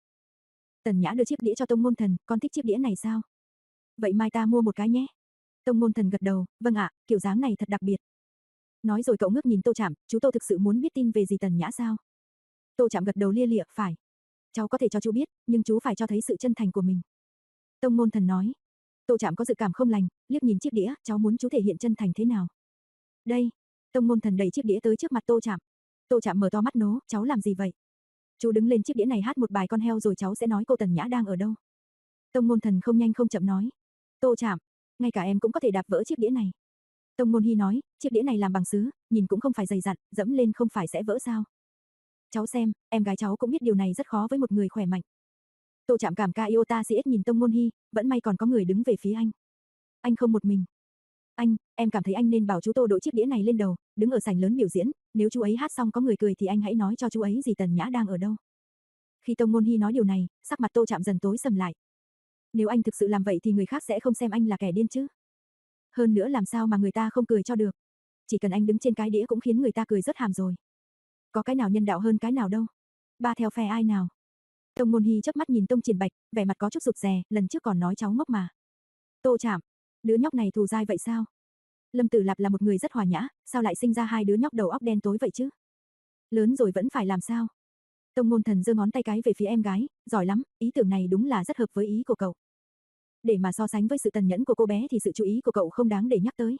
Tần Nhã đưa chiếc đĩa cho Tông Ngôn Thần, con thích chiếc đĩa này sao? Vậy mai ta mua một cái nhé. Tông Ngôn Thần gật đầu, vâng ạ, kiểu dáng này thật đặc biệt. Nói rồi cậu ngước nhìn Tô Trạm, chú Tô thực sự muốn biết tin về gì Tần Nhã sao? Tô Trạm gật đầu lia lịa, phải. Cháu có thể cho chú biết, nhưng chú phải cho thấy sự chân thành của mình. Tông Ngôn Thần nói. Tô Trạm có dự cảm không lành, liếc nhìn chiếc đĩa, cháu muốn chú thể hiện chân thành thế nào? Đây. Tông Ngôn Thần đẩy chiếc đĩa tới trước mặt Tô Trạm. Tô Trạm mở to mắt nố, cháu làm gì vậy? Chú đứng lên chiếc đĩa này hát một bài con heo rồi cháu sẽ nói cô Tần Nhã đang ở đâu. Tông Ngôn Thần không nhanh không chậm nói. Tô Trạm, ngay cả em cũng có thể đạp vỡ chiếc đĩa này. Tông Ngôn Hi nói, chiếc đĩa này làm bằng sứ, nhìn cũng không phải dày dặn, dẫm lên không phải sẽ vỡ sao? Cháu xem, em gái cháu cũng biết điều này rất khó với một người khỏe mạnh. Tô Trạm cảm ca iota cs nhìn Tông Ngôn Hi, vẫn may còn có người đứng về phía anh. Anh không một mình. Anh, em cảm thấy anh nên bảo chú Tô đội chiếc đĩa này lên đầu, đứng ở sảnh lớn biểu diễn, nếu chú ấy hát xong có người cười thì anh hãy nói cho chú ấy gì Tần Nhã đang ở đâu. Khi Tông Ngôn Hi nói điều này, sắc mặt Tô Trạm dần tối sầm lại. Nếu anh thực sự làm vậy thì người khác sẽ không xem anh là kẻ điên chứ. Hơn nữa làm sao mà người ta không cười cho được. Chỉ cần anh đứng trên cái đĩa cũng khiến người ta cười rất hàm rồi. Có cái nào nhân đạo hơn cái nào đâu. Ba theo phe ai nào. Tông Ngôn Hi chớp mắt nhìn Tông Triển Bạch, vẻ mặt có chút rụt rè, lần trước còn nói cháu ngốc mà. Tô Trạm, đứa nhóc này thù dai vậy sao? Lâm Tử Lạp là một người rất hòa nhã, sao lại sinh ra hai đứa nhóc đầu óc đen tối vậy chứ? Lớn rồi vẫn phải làm sao? Tông Ngôn Thần giơ ngón tay cái về phía em gái, giỏi lắm, ý tưởng này đúng là rất hợp với ý của cậu. Để mà so sánh với sự tàn nhẫn của cô bé thì sự chú ý của cậu không đáng để nhắc tới.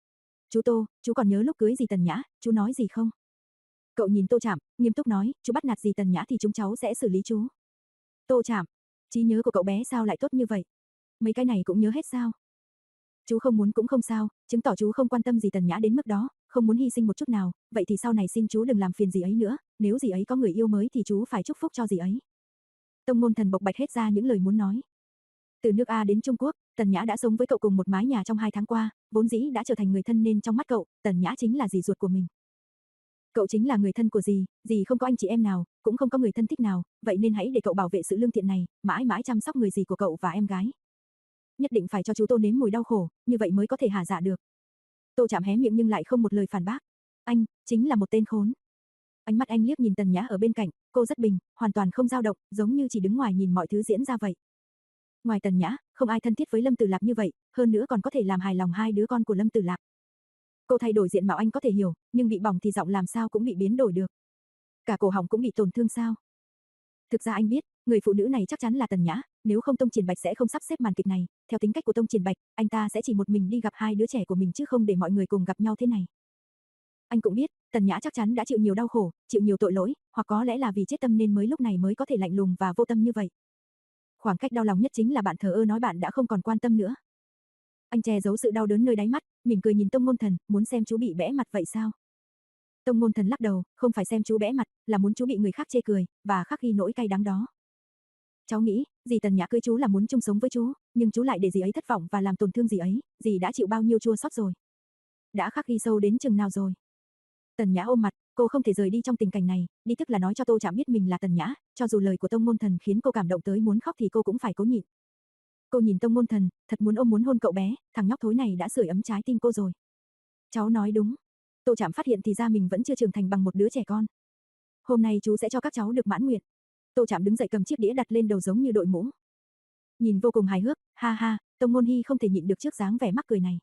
Chú Tô, chú còn nhớ lúc cưới dì Tần Nhã, chú nói gì không? Cậu nhìn Tô Trạm, nghiêm túc nói, chú bắt nạt dì Tần Nhã thì chúng cháu sẽ xử lý chú. Tô Trạm, trí nhớ của cậu bé sao lại tốt như vậy? Mấy cái này cũng nhớ hết sao? Chú không muốn cũng không sao, chứng tỏ chú không quan tâm dì Tần Nhã đến mức đó, không muốn hy sinh một chút nào, vậy thì sau này xin chú đừng làm phiền dì ấy nữa, nếu dì ấy có người yêu mới thì chú phải chúc phúc cho dì ấy. Tông Ngôn Thần bộc bạch hết ra những lời muốn nói. Từ nước A đến Trung Quốc, Tần Nhã đã sống với cậu cùng một mái nhà trong hai tháng qua, vốn dĩ đã trở thành người thân nên trong mắt cậu, Tần Nhã chính là dì ruột của mình. Cậu chính là người thân của dì, dì không có anh chị em nào, cũng không có người thân thích nào, vậy nên hãy để cậu bảo vệ sự lương thiện này, mãi mãi chăm sóc người dì của cậu và em gái. Nhất định phải cho chú Tô nếm mùi đau khổ, như vậy mới có thể hả dạ được. Tô Trạm hé miệng nhưng lại không một lời phản bác. Anh, chính là một tên khốn. Ánh mắt anh liếc nhìn Tần Nhã ở bên cạnh, cô rất bình, hoàn toàn không dao động, giống như chỉ đứng ngoài nhìn mọi thứ diễn ra vậy. Ngoài Tần Nhã, không ai thân thiết với Lâm Tử Lạp như vậy, hơn nữa còn có thể làm hài lòng hai đứa con của Lâm Tử Lạp. Cô thay đổi diện mạo anh có thể hiểu, nhưng bị bỏng thì giọng làm sao cũng bị biến đổi được. Cả cổ họng cũng bị tổn thương sao? Thực ra anh biết, người phụ nữ này chắc chắn là Tần Nhã, nếu không Tông Triển Bạch sẽ không sắp xếp màn kịch này, theo tính cách của Tông Triển Bạch, anh ta sẽ chỉ một mình đi gặp hai đứa trẻ của mình chứ không để mọi người cùng gặp nhau thế này. Anh cũng biết, Tần Nhã chắc chắn đã chịu nhiều đau khổ, chịu nhiều tội lỗi, hoặc có lẽ là vì chết tâm nên mới lúc này mới có thể lạnh lùng và vô tâm như vậy. Khoảng cách đau lòng nhất chính là bạn thờ ơ nói bạn đã không còn quan tâm nữa. Anh che giấu sự đau đớn nơi đáy mắt, mỉm cười nhìn Tông Ngôn Thần, muốn xem chú bị bẽ mặt vậy sao? Tông Ngôn Thần lắc đầu, không phải xem chú bẽ mặt, là muốn chú bị người khác chê cười, và khắc ghi nỗi cay đắng đó. Cháu nghĩ, dì Tần Nhã cưới chú là muốn chung sống với chú, nhưng chú lại để dì ấy thất vọng và làm tổn thương dì ấy, dì đã chịu bao nhiêu chua xót rồi. Đã khắc ghi sâu đến chừng nào rồi. Tần Nhã ôm mặt, cô không thể rời đi trong tình cảnh này, đi tức là nói cho Tô Trạm biết mình là Tần Nhã, cho dù lời của Tông Ngôn Thần khiến cô cảm động tới muốn khóc thì cô cũng phải cố nhịn. Cô nhìn Tông Ngôn Thần, thật muốn ôm muốn hôn cậu bé, thằng nhóc thối này đã sưởi ấm trái tim cô rồi. Cháu nói đúng. Tô Trạm phát hiện thì ra mình vẫn chưa trưởng thành bằng một đứa trẻ con. Hôm nay chú sẽ cho các cháu được mãn nguyện. Tô Trạm đứng dậy cầm chiếc đĩa đặt lên đầu giống như đội mũ. Nhìn vô cùng hài hước, ha ha, Tông Ngôn Hi không thể nhịn được trước dáng vẻ mắc cười này.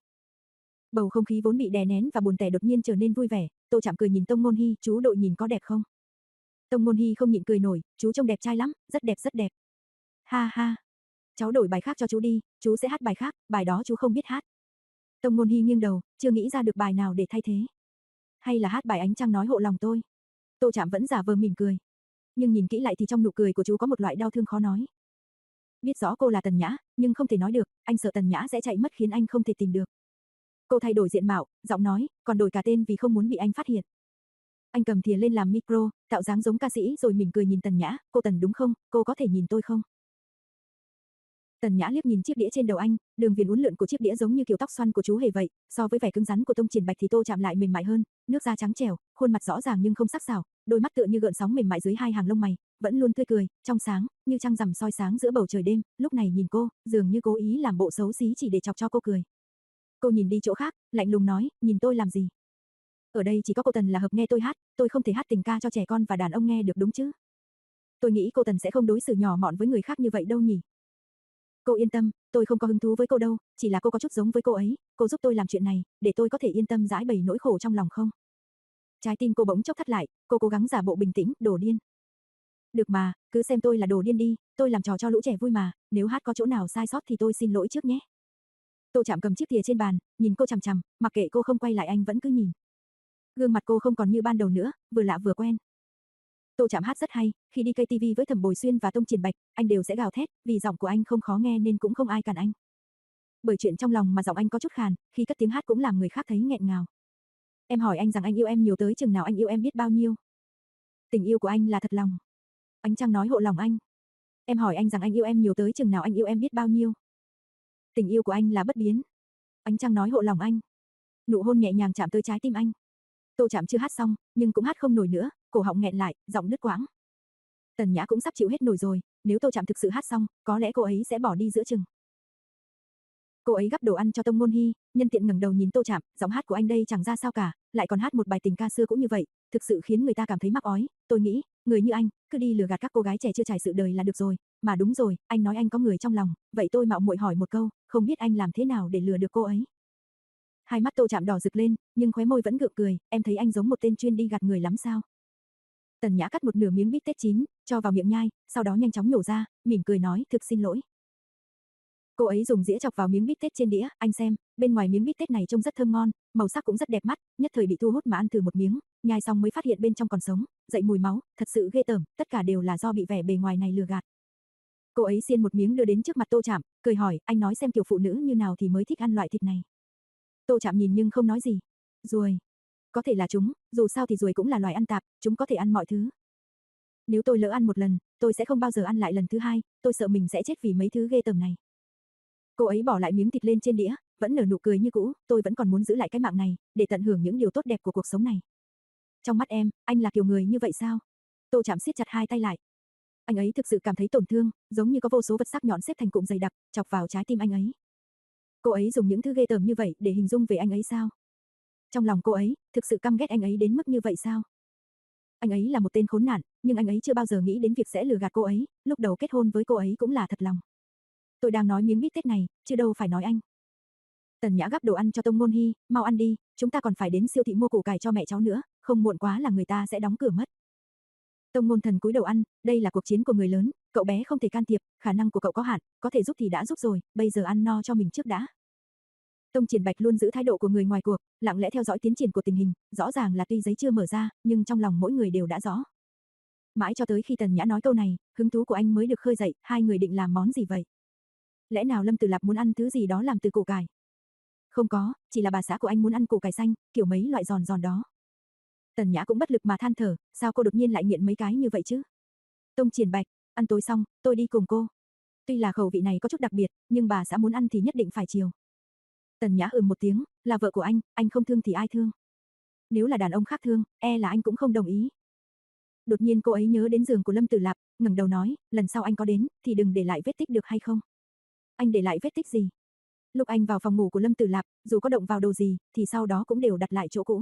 Bầu không khí vốn bị đè nén và buồn tẻ đột nhiên trở nên vui vẻ, Tô Trạm cười nhìn Tông Ngôn Hi, chú đội nhìn có đẹp không? Tông Ngôn Hi không nhịn cười nổi, chú trông đẹp trai lắm, rất đẹp rất đẹp. Ha ha, cháu đổi bài khác cho chú đi, chú sẽ hát bài khác, bài đó chú không biết hát. Tông Ngôn Hi nghiêng đầu, chưa nghĩ ra được bài nào để thay thế. Hay là hát bài Ánh Trăng nói hộ lòng tôi. Tô Trạm vẫn giả vờ mỉm cười. Nhưng nhìn kỹ lại thì trong nụ cười của chú có một loại đau thương khó nói. Biết rõ cô là Tần Nhã, nhưng không thể nói được, anh sợ Tần Nhã sẽ chạy mất khiến anh không thể tìm được. Cô thay đổi diện mạo, giọng nói, còn đổi cả tên vì không muốn bị anh phát hiện. Anh cầm thìa lên làm micro, tạo dáng giống ca sĩ rồi mỉm cười nhìn Tần Nhã, cô Tần đúng không, cô có thể nhìn tôi không? Tần Nhã liếc nhìn chiếc đĩa trên đầu anh, đường viền uốn lượn của chiếc đĩa giống như kiểu tóc xoăn của chú hề vậy, so với vẻ cứng rắn của Tông Triển Bạch thì Tô Trạm lại mềm mại hơn, nước da trắng trẻo, khuôn mặt rõ ràng nhưng không sắc sảo, đôi mắt tựa như gợn sóng mềm mại dưới hai hàng lông mày, vẫn luôn tươi cười, trong sáng, như trăng rằm soi sáng giữa bầu trời đêm, lúc này nhìn cô, dường như cố ý làm bộ xấu xí chỉ để chọc cho cô cười. Cô nhìn đi chỗ khác, lạnh lùng nói, nhìn tôi làm gì? Ở đây chỉ có cô Tần là hợp nghe tôi hát, tôi không thể hát tình ca cho trẻ con và đàn ông nghe được đúng chứ? Tôi nghĩ cô Tần sẽ không đối xử nhỏ mọn với người khác như vậy đâu nhỉ? Cô yên tâm, tôi không có hứng thú với cô đâu, chỉ là cô có chút giống với cô ấy, cô giúp tôi làm chuyện này, để tôi có thể yên tâm giải bày nỗi khổ trong lòng không? Trái tim cô bỗng chốc thắt lại, cô cố gắng giả bộ bình tĩnh, đồ điên. Được mà, cứ xem tôi là đồ điên đi, tôi làm trò cho lũ trẻ vui mà, nếu hát có chỗ nào sai sót thì tôi xin lỗi trước nhé. Tô Trạm cầm chiếc thìa trên bàn, nhìn cô chằm chằm, mặc kệ cô không quay lại anh vẫn cứ nhìn. Gương mặt cô không còn như ban đầu nữa, vừa lạ vừa quen. Tô Trạm hát rất hay, khi đi ca tê vê với Thẩm Bồi Xuyên và Tông Triển Bạch, anh đều sẽ gào thét, vì giọng của anh không khó nghe nên cũng không ai cản anh. Bởi chuyện trong lòng mà giọng anh có chút khàn, khi cất tiếng hát cũng làm người khác thấy nghẹn ngào. Em hỏi anh rằng anh yêu em nhiều tới chừng nào anh yêu em biết bao nhiêu. Tình yêu của anh là thật lòng. Ánh trăng nói hộ lòng anh. Em hỏi anh rằng anh yêu em nhiều tới chừng nào anh yêu em biết bao nhiêu. Tình yêu của anh là bất biến. Ánh trăng nói hộ lòng anh. Nụ hôn nhẹ nhàng chạm tới trái tim anh. Tô Trạm chưa hát xong, nhưng cũng hát không nổi nữa, cổ họng nghẹn lại, giọng đứt quãng. Tần Nhã cũng sắp chịu hết nổi rồi, nếu Tô Trạm thực sự hát xong, có lẽ cô ấy sẽ bỏ đi giữa chừng. Cô ấy gắp đồ ăn cho Tông Ngôn Hi, nhân tiện ngẩng đầu nhìn Tô Trạm, giọng hát của anh đây chẳng ra sao cả, lại còn hát một bài tình ca xưa cũng như vậy, thực sự khiến người ta cảm thấy mắc ói. Tôi nghĩ, người như anh, cứ đi lừa gạt các cô gái trẻ chưa trải sự đời là được rồi. Mà đúng rồi, anh nói anh có người trong lòng, vậy tôi mạo muội hỏi một câu, không biết anh làm thế nào để lừa được cô ấy? Hai mắt Tô Trạm đỏ rực lên, nhưng khóe môi vẫn gượng cười, em thấy anh giống một tên chuyên đi gạt người lắm sao? Tần Nhã cắt một nửa miếng bít tết chín, cho vào miệng nhai, sau đó nhanh chóng nhổ ra, mỉm cười nói, thực xin lỗi. Cô ấy dùng dĩa chọc vào miếng bít tết trên đĩa, anh xem, bên ngoài miếng bít tết này trông rất thơm ngon, màu sắc cũng rất đẹp mắt, nhất thời bị thu hút mà ăn thử một miếng, nhai xong mới phát hiện bên trong còn sống, dậy mùi máu, thật sự ghê tởm, tất cả đều là do bị vẻ bề ngoài này lừa gạt. Cô ấy xiên một miếng đưa đến trước mặt Tô Trạm, cười hỏi, anh nói xem kiểu phụ nữ như nào thì mới thích ăn loại thịt này. Tô Trạm nhìn nhưng không nói gì. Ruồi. Có thể là chúng, dù sao thì ruồi cũng là loài ăn tạp, chúng có thể ăn mọi thứ. Nếu tôi lỡ ăn một lần, tôi sẽ không bao giờ ăn lại lần thứ hai, tôi sợ mình sẽ chết vì mấy thứ ghê tởm này. Cô ấy bỏ lại miếng thịt lên trên đĩa, vẫn nở nụ cười như cũ, tôi vẫn còn muốn giữ lại cái mạng này, để tận hưởng những điều tốt đẹp của cuộc sống này. Trong mắt em, anh là kiểu người như vậy sao? Tô Trạm siết chặt hai tay lại. Anh ấy thực sự cảm thấy tổn thương, giống như có vô số vật sắc nhọn xếp thành cụm dày đặc, chọc vào trái tim anh ấy. Cô ấy dùng những thứ ghê tởm như vậy để hình dung về anh ấy sao? Trong lòng cô ấy, thực sự căm ghét anh ấy đến mức như vậy sao? Anh ấy là một tên khốn nạn, nhưng anh ấy chưa bao giờ nghĩ đến việc sẽ lừa gạt cô ấy, lúc đầu kết hôn với cô ấy cũng là thật lòng. Tôi đang nói miếng bít tết này, chứ đâu phải nói anh. Tần Nhã gắp đồ ăn cho Tông Ngôn Hi, mau ăn đi, chúng ta còn phải đến siêu thị mua củ cải cho mẹ cháu nữa, không muộn quá là người ta sẽ đóng cửa mất. Tông Ngôn Thần cúi đầu ăn, đây là cuộc chiến của người lớn, cậu bé không thể can thiệp, khả năng của cậu có hạn, có thể giúp thì đã giúp rồi, bây giờ ăn no cho mình trước đã. Tông Triển Bạch luôn giữ thái độ của người ngoài cuộc, lặng lẽ theo dõi tiến triển của tình hình, rõ ràng là tuy giấy chưa mở ra, nhưng trong lòng mỗi người đều đã rõ. Mãi cho tới khi Tần Nhã nói câu này, hứng thú của anh mới được khơi dậy, hai người định làm món gì vậy? Lẽ nào Lâm Tử Lạp muốn ăn thứ gì đó làm từ củ cải? Không có, chỉ là bà xã của anh muốn ăn củ cải xanh, kiểu mấy loại giòn giòn đó. Tần Nhã cũng bất lực mà than thở, sao cô đột nhiên lại nghiện mấy cái như vậy chứ? Tông Triển Bạch, ăn tối xong, tôi đi cùng cô. Tuy là khẩu vị này có chút đặc biệt, nhưng bà xã muốn ăn thì nhất định phải chiều. Tần Nhã ừm một tiếng, là vợ của anh, anh không thương thì ai thương? Nếu là đàn ông khác thương, e là anh cũng không đồng ý. Đột nhiên cô ấy nhớ đến giường của Lâm Tử Lạp, ngẩng đầu nói, lần sau anh có đến, thì đừng để lại vết tích được hay không? Anh để lại vết tích gì? Lúc anh vào phòng ngủ của Lâm Tử Lạp, dù có động vào đồ gì, thì sau đó cũng đều đặt lại chỗ cũ.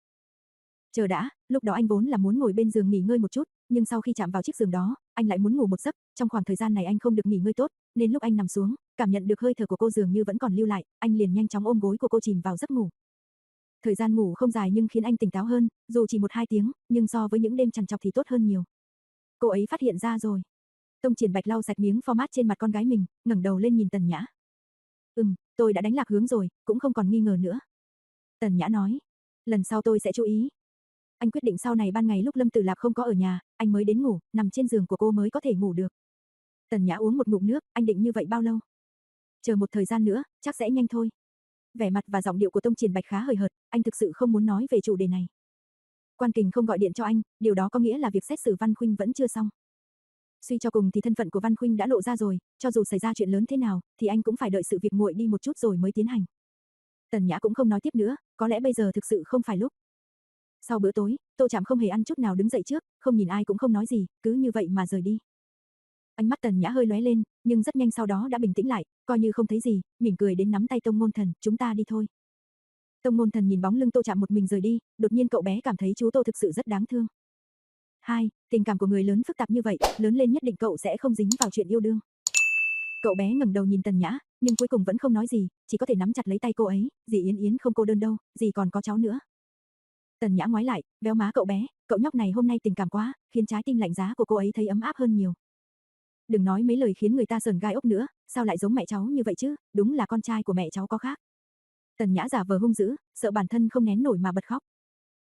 Chờ đã, lúc đó anh vốn là muốn ngồi bên giường nghỉ ngơi một chút, nhưng sau khi chạm vào chiếc giường đó, anh lại muốn ngủ một giấc, trong khoảng thời gian này anh không được nghỉ ngơi tốt, nên lúc anh nằm xuống, cảm nhận được hơi thở của cô dường như vẫn còn lưu lại, anh liền nhanh chóng ôm gối của cô chìm vào giấc ngủ. Thời gian ngủ không dài nhưng khiến anh tỉnh táo hơn, dù chỉ một hai tiếng, nhưng so với những đêm trằn trọc thì tốt hơn nhiều. Cô ấy phát hiện ra rồi. Tông Triển Bạch lau sạch miếng format trên mặt con gái mình, ngẩng đầu lên nhìn Tần Nhã. Ừm, tôi đã đánh lạc hướng rồi, cũng không còn nghi ngờ nữa. Tần Nhã nói, lần sau tôi sẽ chú ý. Anh quyết định sau này ban ngày lúc Lâm Tử Lạp không có ở nhà, anh mới đến ngủ, nằm trên giường của cô mới có thể ngủ được. Tần Nhã uống một ngụm nước, anh định như vậy bao lâu? Chờ một thời gian nữa, chắc sẽ nhanh thôi. Vẻ mặt và giọng điệu của Tông Triển Bạch khá hời hợt, anh thực sự không muốn nói về chủ đề này. Quan Kình không gọi điện cho anh, điều đó có nghĩa là việc xét xử Văn Khuynh vẫn chưa xong. Suy cho cùng thì thân phận của Văn Khuynh đã lộ ra rồi, cho dù xảy ra chuyện lớn thế nào, thì anh cũng phải đợi sự việc nguội đi một chút rồi mới tiến hành. Tần Nhã cũng không nói tiếp nữa, có lẽ bây giờ thực sự không phải lúc. Sau bữa tối, Tô Trạm không hề ăn chút nào đứng dậy trước, không nhìn ai cũng không nói gì, cứ như vậy mà rời đi. Ánh mắt Tần Nhã hơi lóe lên, nhưng rất nhanh sau đó đã bình tĩnh lại, coi như không thấy gì, mỉm cười đến nắm tay Tông Ngôn Thần, chúng ta đi thôi. Tông Ngôn Thần nhìn bóng lưng Tô Trạm một mình rời đi, đột nhiên cậu bé cảm thấy chú Tô thực sự rất đáng thương. Hai, tình cảm của người lớn phức tạp như vậy, lớn lên nhất định cậu sẽ không dính vào chuyện yêu đương. Cậu bé ngẩng đầu nhìn Tần Nhã, nhưng cuối cùng vẫn không nói gì, chỉ có thể nắm chặt lấy tay cô ấy, dì Yến Yến không cô đơn đâu, dì còn có cháu nữa. Tần Nhã ngoái lại, véo má cậu bé, cậu nhóc này hôm nay tình cảm quá, khiến trái tim lạnh giá của cô ấy thấy ấm áp hơn nhiều. Đừng nói mấy lời khiến người ta sờn gai ốc nữa, sao lại giống mẹ cháu như vậy chứ, đúng là con trai của mẹ cháu có khác. Tần Nhã giả vờ hung dữ, sợ bản thân không nén nổi mà bật khóc.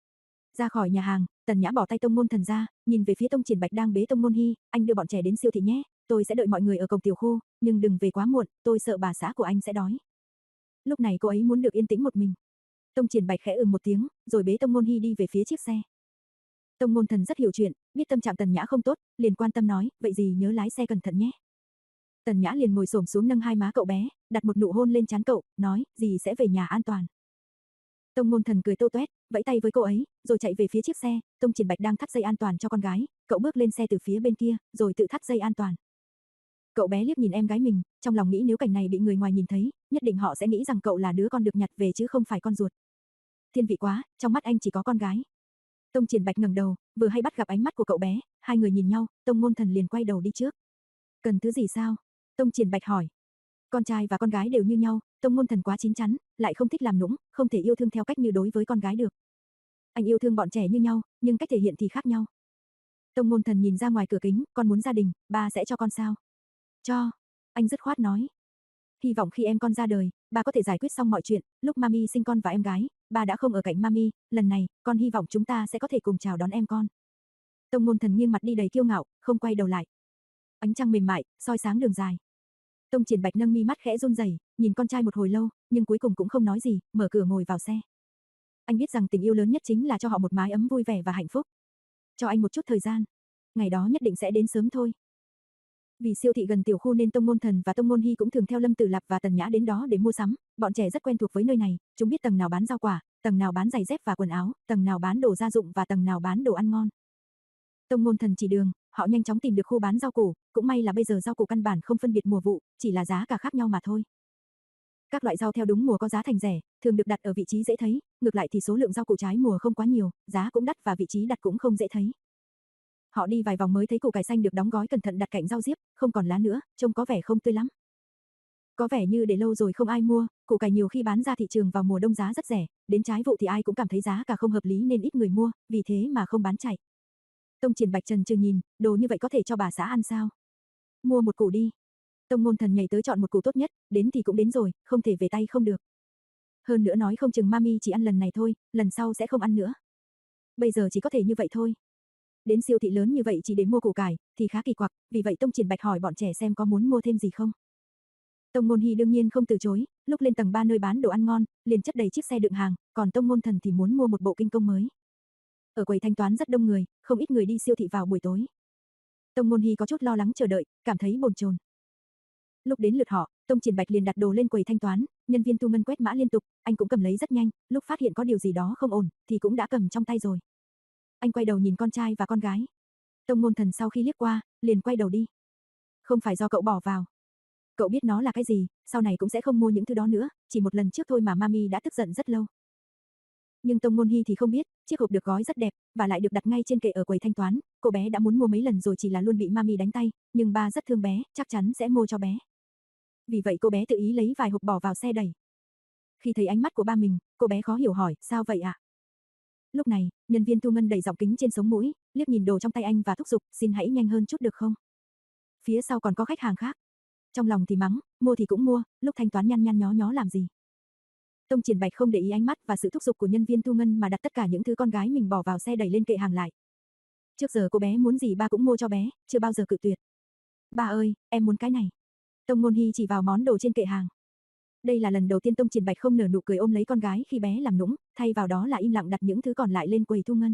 Ra khỏi nhà hàng, Tần Nhã bỏ tay Tông Ngôn Thần ra, nhìn về phía Tông Triển Bạch đang bế Tông Ngôn Hi, anh đưa bọn trẻ đến siêu thị nhé, tôi sẽ đợi mọi người ở cổng tiểu khu, nhưng đừng về quá muộn, tôi sợ bà xã của anh sẽ đói. Lúc này cô ấy muốn được yên tĩnh một mình. Tông Triển Bạch khẽ ừm một tiếng, rồi bế Tông Ngôn Hi đi về phía chiếc xe. Tông Ngôn Thần rất hiểu chuyện, biết tâm trạng Tần Nhã không tốt, liền quan tâm nói, vậy gì nhớ lái xe cẩn thận nhé. Tần Nhã liền ngồi xổm xuống nâng hai má cậu bé, đặt một nụ hôn lên trán cậu, nói, dì sẽ về nhà an toàn. Tông Ngôn Thần cười tô toét, vẫy tay với cô ấy, rồi chạy về phía chiếc xe. Tông Triển Bạch đang thắt dây an toàn cho con gái, cậu bước lên xe từ phía bên kia, rồi tự thắt dây an toàn. Cậu bé liếc nhìn em gái mình, trong lòng nghĩ nếu cảnh này bị người ngoài nhìn thấy, nhất định họ sẽ nghĩ rằng cậu là đứa con được nhặt về chứ không phải con ruột. Thiên vị quá, trong mắt anh chỉ có con gái. Tông Triển Bạch ngẩng đầu, vừa hay bắt gặp ánh mắt của cậu bé, hai người nhìn nhau, Tông Ngôn Thần liền quay đầu đi trước. Cần thứ gì sao? Tông Triển Bạch hỏi. Con trai và con gái đều như nhau, Tông Ngôn Thần quá chín chắn, lại không thích làm nũng, không thể yêu thương theo cách như đối với con gái được. Anh yêu thương bọn trẻ như nhau, nhưng cách thể hiện thì khác nhau. Tông Ngôn Thần nhìn ra ngoài cửa kính, con muốn gia đình, ba sẽ cho con sao? Cho, anh dứt khoát nói. Hy vọng khi em con ra đời, ba có thể giải quyết xong mọi chuyện, lúc Mami sinh con và em gái, ba đã không ở cạnh Mami, lần này, con hy vọng chúng ta sẽ có thể cùng chào đón em con. Tông Ngôn Thần nghiêng mặt đi đầy kiêu ngạo, không quay đầu lại. Ánh trăng mềm mại, soi sáng đường dài. Tông Triển Bạch nâng mi mắt khẽ run rẩy, nhìn con trai một hồi lâu, nhưng cuối cùng cũng không nói gì, mở cửa ngồi vào xe. Anh biết rằng tình yêu lớn nhất chính là cho họ một mái ấm vui vẻ và hạnh phúc. Cho anh một chút thời gian, ngày đó nhất định sẽ đến sớm thôi. Vì siêu thị gần tiểu khu nên Tông Ngôn Thần và Tông Ngôn Hi cũng thường theo Lâm Tử Lạp và Tần Nhã đến đó để mua sắm, bọn trẻ rất quen thuộc với nơi này, chúng biết tầng nào bán rau quả, tầng nào bán giày dép và quần áo, tầng nào bán đồ gia dụng và tầng nào bán đồ ăn ngon. Tông Ngôn Thần chỉ đường, họ nhanh chóng tìm được khu bán rau củ, cũng may là bây giờ rau củ căn bản không phân biệt mùa vụ, chỉ là giá cả khác nhau mà thôi. Các loại rau theo đúng mùa có giá thành rẻ, thường được đặt ở vị trí dễ thấy, ngược lại thì số lượng rau củ trái mùa không quá nhiều, giá cũng đắt và vị trí đặt cũng không dễ thấy. Họ đi vài vòng mới thấy củ cải xanh được đóng gói cẩn thận đặt cạnh rau diếp, không còn lá nữa, trông có vẻ không tươi lắm. Có vẻ như để lâu rồi không ai mua, củ cải nhiều khi bán ra thị trường vào mùa đông giá rất rẻ, đến trái vụ thì ai cũng cảm thấy giá cả không hợp lý nên ít người mua, vì thế mà không bán chạy. Tông Triển Bạch trần trừ nhìn, đồ như vậy có thể cho bà xã ăn sao? Mua một củ đi. Tông Ngôn Thần nhảy tới chọn một củ tốt nhất, đến thì cũng đến rồi, không thể về tay không được. Hơn nữa nói không chừng Mami chỉ ăn lần này thôi, lần sau sẽ không ăn nữa. Bây giờ chỉ có thể như vậy thôi. Đến siêu thị lớn như vậy chỉ để mua củ cải, thì khá kỳ quặc, vì vậy Tông Triển Bạch hỏi bọn trẻ xem có muốn mua thêm gì không. Tông Ngôn Hi đương nhiên không từ chối, lúc lên tầng ba nơi bán đồ ăn ngon, liền chất đầy chiếc xe đựng hàng, còn Tông Ngôn Thần thì muốn mua một bộ kinh công mới. Ở quầy thanh toán rất đông người, không ít người đi siêu thị vào buổi tối. Tông Ngôn Hi có chút lo lắng chờ đợi, cảm thấy bồn chồn. Lúc đến lượt họ, Tông Triển Bạch liền đặt đồ lên quầy thanh toán, nhân viên thu ngân quét mã liên tục, anh cũng cầm lấy rất nhanh, lúc phát hiện có điều gì đó không ổn, thì cũng đã cầm trong tay rồi. Anh quay đầu nhìn con trai và con gái. Tông Ngôn Thần sau khi liếc qua, liền quay đầu đi. Không phải do cậu bỏ vào. Cậu biết nó là cái gì, sau này cũng sẽ không mua những thứ đó nữa, chỉ một lần trước thôi mà Mami đã tức giận rất lâu. Nhưng Tông Ngôn Hi thì không biết, chiếc hộp được gói rất đẹp, và lại được đặt ngay trên kệ ở quầy thanh toán, cô bé đã muốn mua mấy lần rồi chỉ là luôn bị Mami đánh tay, nhưng ba rất thương bé, chắc chắn sẽ mua cho bé. Vì vậy cô bé tự ý lấy vài hộp bỏ vào xe đẩy. Khi thấy ánh mắt của ba mình, cô bé khó hiểu hỏi, sao vậy ạ? À? Lúc này, nhân viên thu ngân đẩy giọng kính trên sống mũi, liếc nhìn đồ trong tay anh và thúc giục, xin hãy nhanh hơn chút được không? Phía sau còn có khách hàng khác. Trong lòng thì mắng, mua thì cũng mua, lúc thanh toán nhăn nhăn nhó nhó làm gì? Tông Triển Bạch không để ý ánh mắt và sự thúc giục của nhân viên thu ngân mà đặt tất cả những thứ con gái mình bỏ vào xe đẩy lên kệ hàng lại. Trước giờ cô bé muốn gì ba cũng mua cho bé, chưa bao giờ cự tuyệt. Ba ơi, em muốn cái này. Tông Ngôn Hi chỉ vào món đồ trên kệ hàng. Đây là lần đầu tiên Tông Triển Bạch không nở nụ cười ôm lấy con gái khi bé làm nũng, thay vào đó là im lặng đặt những thứ còn lại lên quầy thu ngân.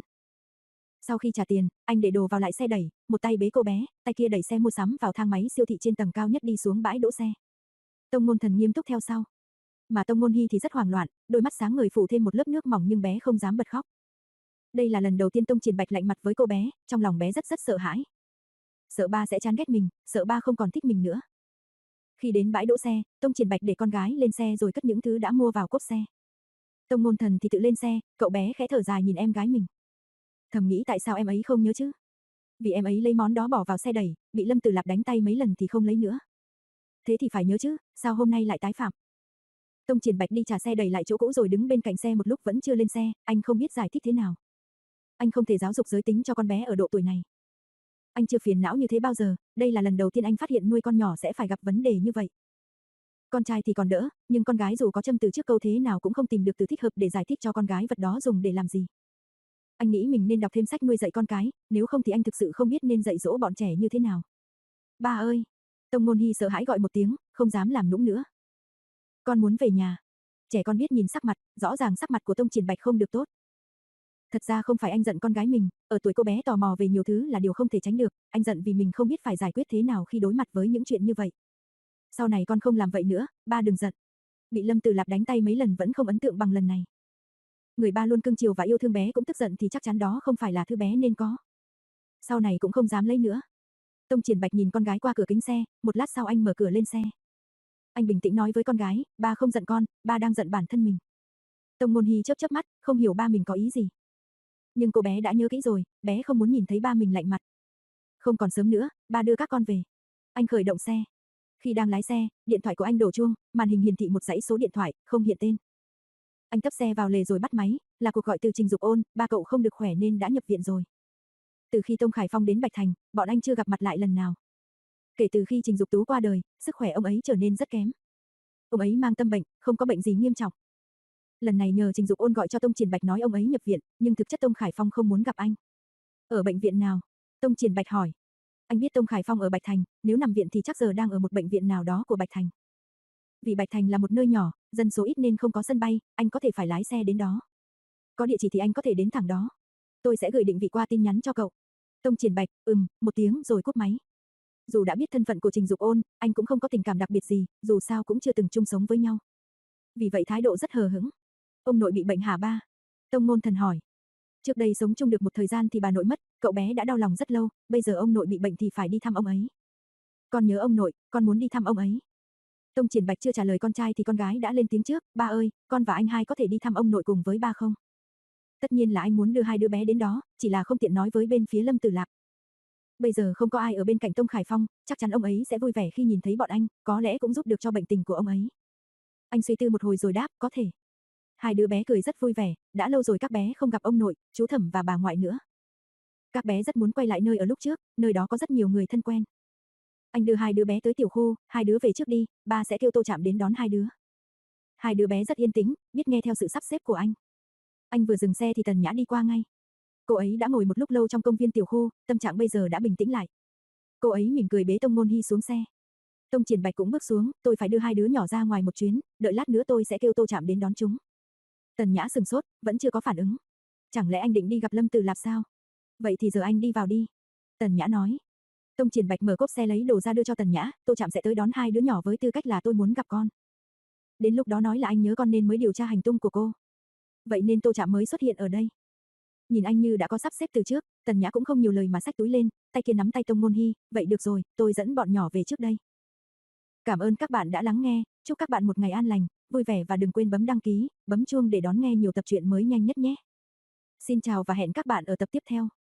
Sau khi trả tiền, anh để đồ vào lại xe đẩy, một tay bế cô bé, tay kia đẩy xe mua sắm vào thang máy siêu thị trên tầng cao nhất đi xuống bãi đỗ xe. Tông Ngôn Thần nghiêm túc theo sau. Mà Tông Ngôn Hi thì rất hoảng loạn, đôi mắt sáng ngời phủ thêm một lớp nước mỏng nhưng bé không dám bật khóc. Đây là lần đầu tiên Tông Triển Bạch lạnh mặt với cô bé, trong lòng bé rất rất sợ hãi. Sợ ba sẽ chán ghét mình, sợ ba không còn thích mình nữa. Khi đến bãi đỗ xe, Tông Triển Bạch để con gái lên xe rồi cất những thứ đã mua vào cốp xe. Tông Ngôn Thần thì tự lên xe, cậu bé khẽ thở dài nhìn em gái mình. Thầm nghĩ tại sao em ấy không nhớ chứ? Vì em ấy lấy món đó bỏ vào xe đẩy, bị Lâm Tử Lạp đánh tay mấy lần thì không lấy nữa. Thế thì phải nhớ chứ, sao hôm nay lại tái phạm? Tông Triển Bạch đi trả xe đẩy lại chỗ cũ rồi đứng bên cạnh xe một lúc vẫn chưa lên xe, anh không biết giải thích thế nào. Anh không thể giáo dục giới tính cho con bé ở độ tuổi này. Anh chưa phiền não như thế bao giờ, đây là lần đầu tiên anh phát hiện nuôi con nhỏ sẽ phải gặp vấn đề như vậy. Con trai thì còn đỡ, nhưng con gái dù có châm từ trước câu thế nào cũng không tìm được từ thích hợp để giải thích cho con gái vật đó dùng để làm gì. Anh nghĩ mình nên đọc thêm sách nuôi dạy con cái, nếu không thì anh thực sự không biết nên dạy dỗ bọn trẻ như thế nào. Ba ơi! Tông Ngôn Hy sợ hãi gọi một tiếng, không dám làm nũng nữa. Con muốn về nhà. Trẻ con biết nhìn sắc mặt, rõ ràng sắc mặt của Tông Triển Bạch không được tốt. Thật ra không phải anh giận con gái mình, ở tuổi cô bé tò mò về nhiều thứ là điều không thể tránh được, anh giận vì mình không biết phải giải quyết thế nào khi đối mặt với những chuyện như vậy. Sau này con không làm vậy nữa, ba đừng giận. Bị Lâm Tử Lạp đánh tay mấy lần vẫn không ấn tượng bằng lần này. Người ba luôn cưng chiều và yêu thương bé cũng tức giận thì chắc chắn đó không phải là thứ bé nên có. Sau này cũng không dám lấy nữa. Tông Triển Bạch nhìn con gái qua cửa kính xe, một lát sau anh mở cửa lên xe. Anh bình tĩnh nói với con gái, ba không giận con, ba đang giận bản thân mình. Tông Ngôn Hy chớp chớp mắt, không hiểu ba mình có ý gì. Nhưng cô bé đã nhớ kỹ rồi, bé không muốn nhìn thấy ba mình lạnh mặt. Không còn sớm nữa, ba đưa các con về. Anh khởi động xe. Khi đang lái xe, điện thoại của anh đổ chuông, màn hình hiển thị một dãy số điện thoại, không hiện tên. Anh tấp xe vào lề rồi bắt máy, là cuộc gọi từ Trình Dục Ôn, ba cậu không được khỏe nên đã nhập viện rồi. Từ khi Tông Khải Phong đến Bạch Thành, bọn anh chưa gặp mặt lại lần nào. Kể từ khi Trình Dục Tú qua đời, sức khỏe ông ấy trở nên rất kém. Ông ấy mang tâm bệnh, không có bệnh gì nghiêm trọng. Lần này nhờ Trình Dục Ôn gọi cho Tông Triển Bạch nói ông ấy nhập viện, nhưng thực chất Tông Khải Phong không muốn gặp anh. Ở bệnh viện nào? Tông Triển Bạch hỏi. Anh biết Tông Khải Phong ở Bạch Thành, nếu nằm viện thì chắc giờ đang ở một bệnh viện nào đó của Bạch Thành. Vì Bạch Thành là một nơi nhỏ, dân số ít nên không có sân bay, anh có thể phải lái xe đến đó. Có địa chỉ thì anh có thể đến thẳng đó. Tôi sẽ gửi định vị qua tin nhắn cho cậu. Tông Triển Bạch, ừm, một tiếng rồi cúp máy. Dù đã biết thân phận của Trình Dục Ôn, anh cũng không có tình cảm đặc biệt gì, dù sao cũng chưa từng chung sống với nhau. Vì vậy thái độ rất hờ hững. Ông nội bị bệnh hả ba? Tông Ngôn Thần hỏi. Trước đây sống chung được một thời gian thì bà nội mất, cậu bé đã đau lòng rất lâu, bây giờ ông nội bị bệnh thì phải đi thăm ông ấy. Con nhớ ông nội, con muốn đi thăm ông ấy. Tông Triển Bạch chưa trả lời con trai thì con gái đã lên tiếng trước, ba ơi, con và anh hai có thể đi thăm ông nội cùng với ba không? Tất nhiên là anh muốn đưa hai đứa bé đến đó, chỉ là không tiện nói với bên phía Lâm Tử Lạp. Bây giờ không có ai ở bên cạnh Tông Khải Phong, chắc chắn ông ấy sẽ vui vẻ khi nhìn thấy bọn anh, có lẽ cũng giúp được cho bệnh tình của ông ấy. Anh suy tư một hồi rồi đáp, có thể. Hai đứa bé cười rất vui vẻ, đã lâu rồi các bé không gặp ông nội, chú Thẩm và bà ngoại nữa. Các bé rất muốn quay lại nơi ở lúc trước, nơi đó có rất nhiều người thân quen. Anh đưa hai đứa bé tới tiểu khu, hai đứa về trước đi, ba sẽ kêu Tô Trạm đến đón hai đứa. Hai đứa bé rất yên tĩnh, biết nghe theo sự sắp xếp của anh. Anh vừa dừng xe thì Tần Nhã đi qua ngay. Cô ấy đã ngồi một lúc lâu trong công viên tiểu khu, tâm trạng bây giờ đã bình tĩnh lại. Cô ấy mỉm cười bế Tông Ngôn Hy xuống xe. Tông Triển Bạch cũng bước xuống, tôi phải đưa hai đứa nhỏ ra ngoài một chuyến, đợi lát nữa tôi sẽ kêu Tô Trạm đến đón chúng. Tần Nhã sừng sốt, vẫn chưa có phản ứng. Chẳng lẽ anh định đi gặp Lâm Tử Lạp sao? Vậy thì giờ anh đi vào đi. Tần Nhã nói. Tông Triển Bạch mở cốp xe lấy đồ ra đưa cho Tần Nhã, Tô Trạm sẽ tới đón hai đứa nhỏ với tư cách là tôi muốn gặp con. Đến lúc đó nói là anh nhớ con nên mới điều tra hành tung của cô. Vậy nên Tô Trạm mới xuất hiện ở đây. Nhìn anh như đã có sắp xếp từ trước, Tần Nhã cũng không nhiều lời mà xách túi lên, tay kia nắm tay Tông Ngôn Hy, vậy được rồi, tôi dẫn bọn nhỏ về trước đây. Cảm ơn các bạn đã lắng nghe, chúc các bạn một ngày an lành, vui vẻ và đừng quên bấm đăng ký, bấm chuông để đón nghe nhiều tập truyện mới nhanh nhất nhé. Xin chào và hẹn các bạn ở tập tiếp theo.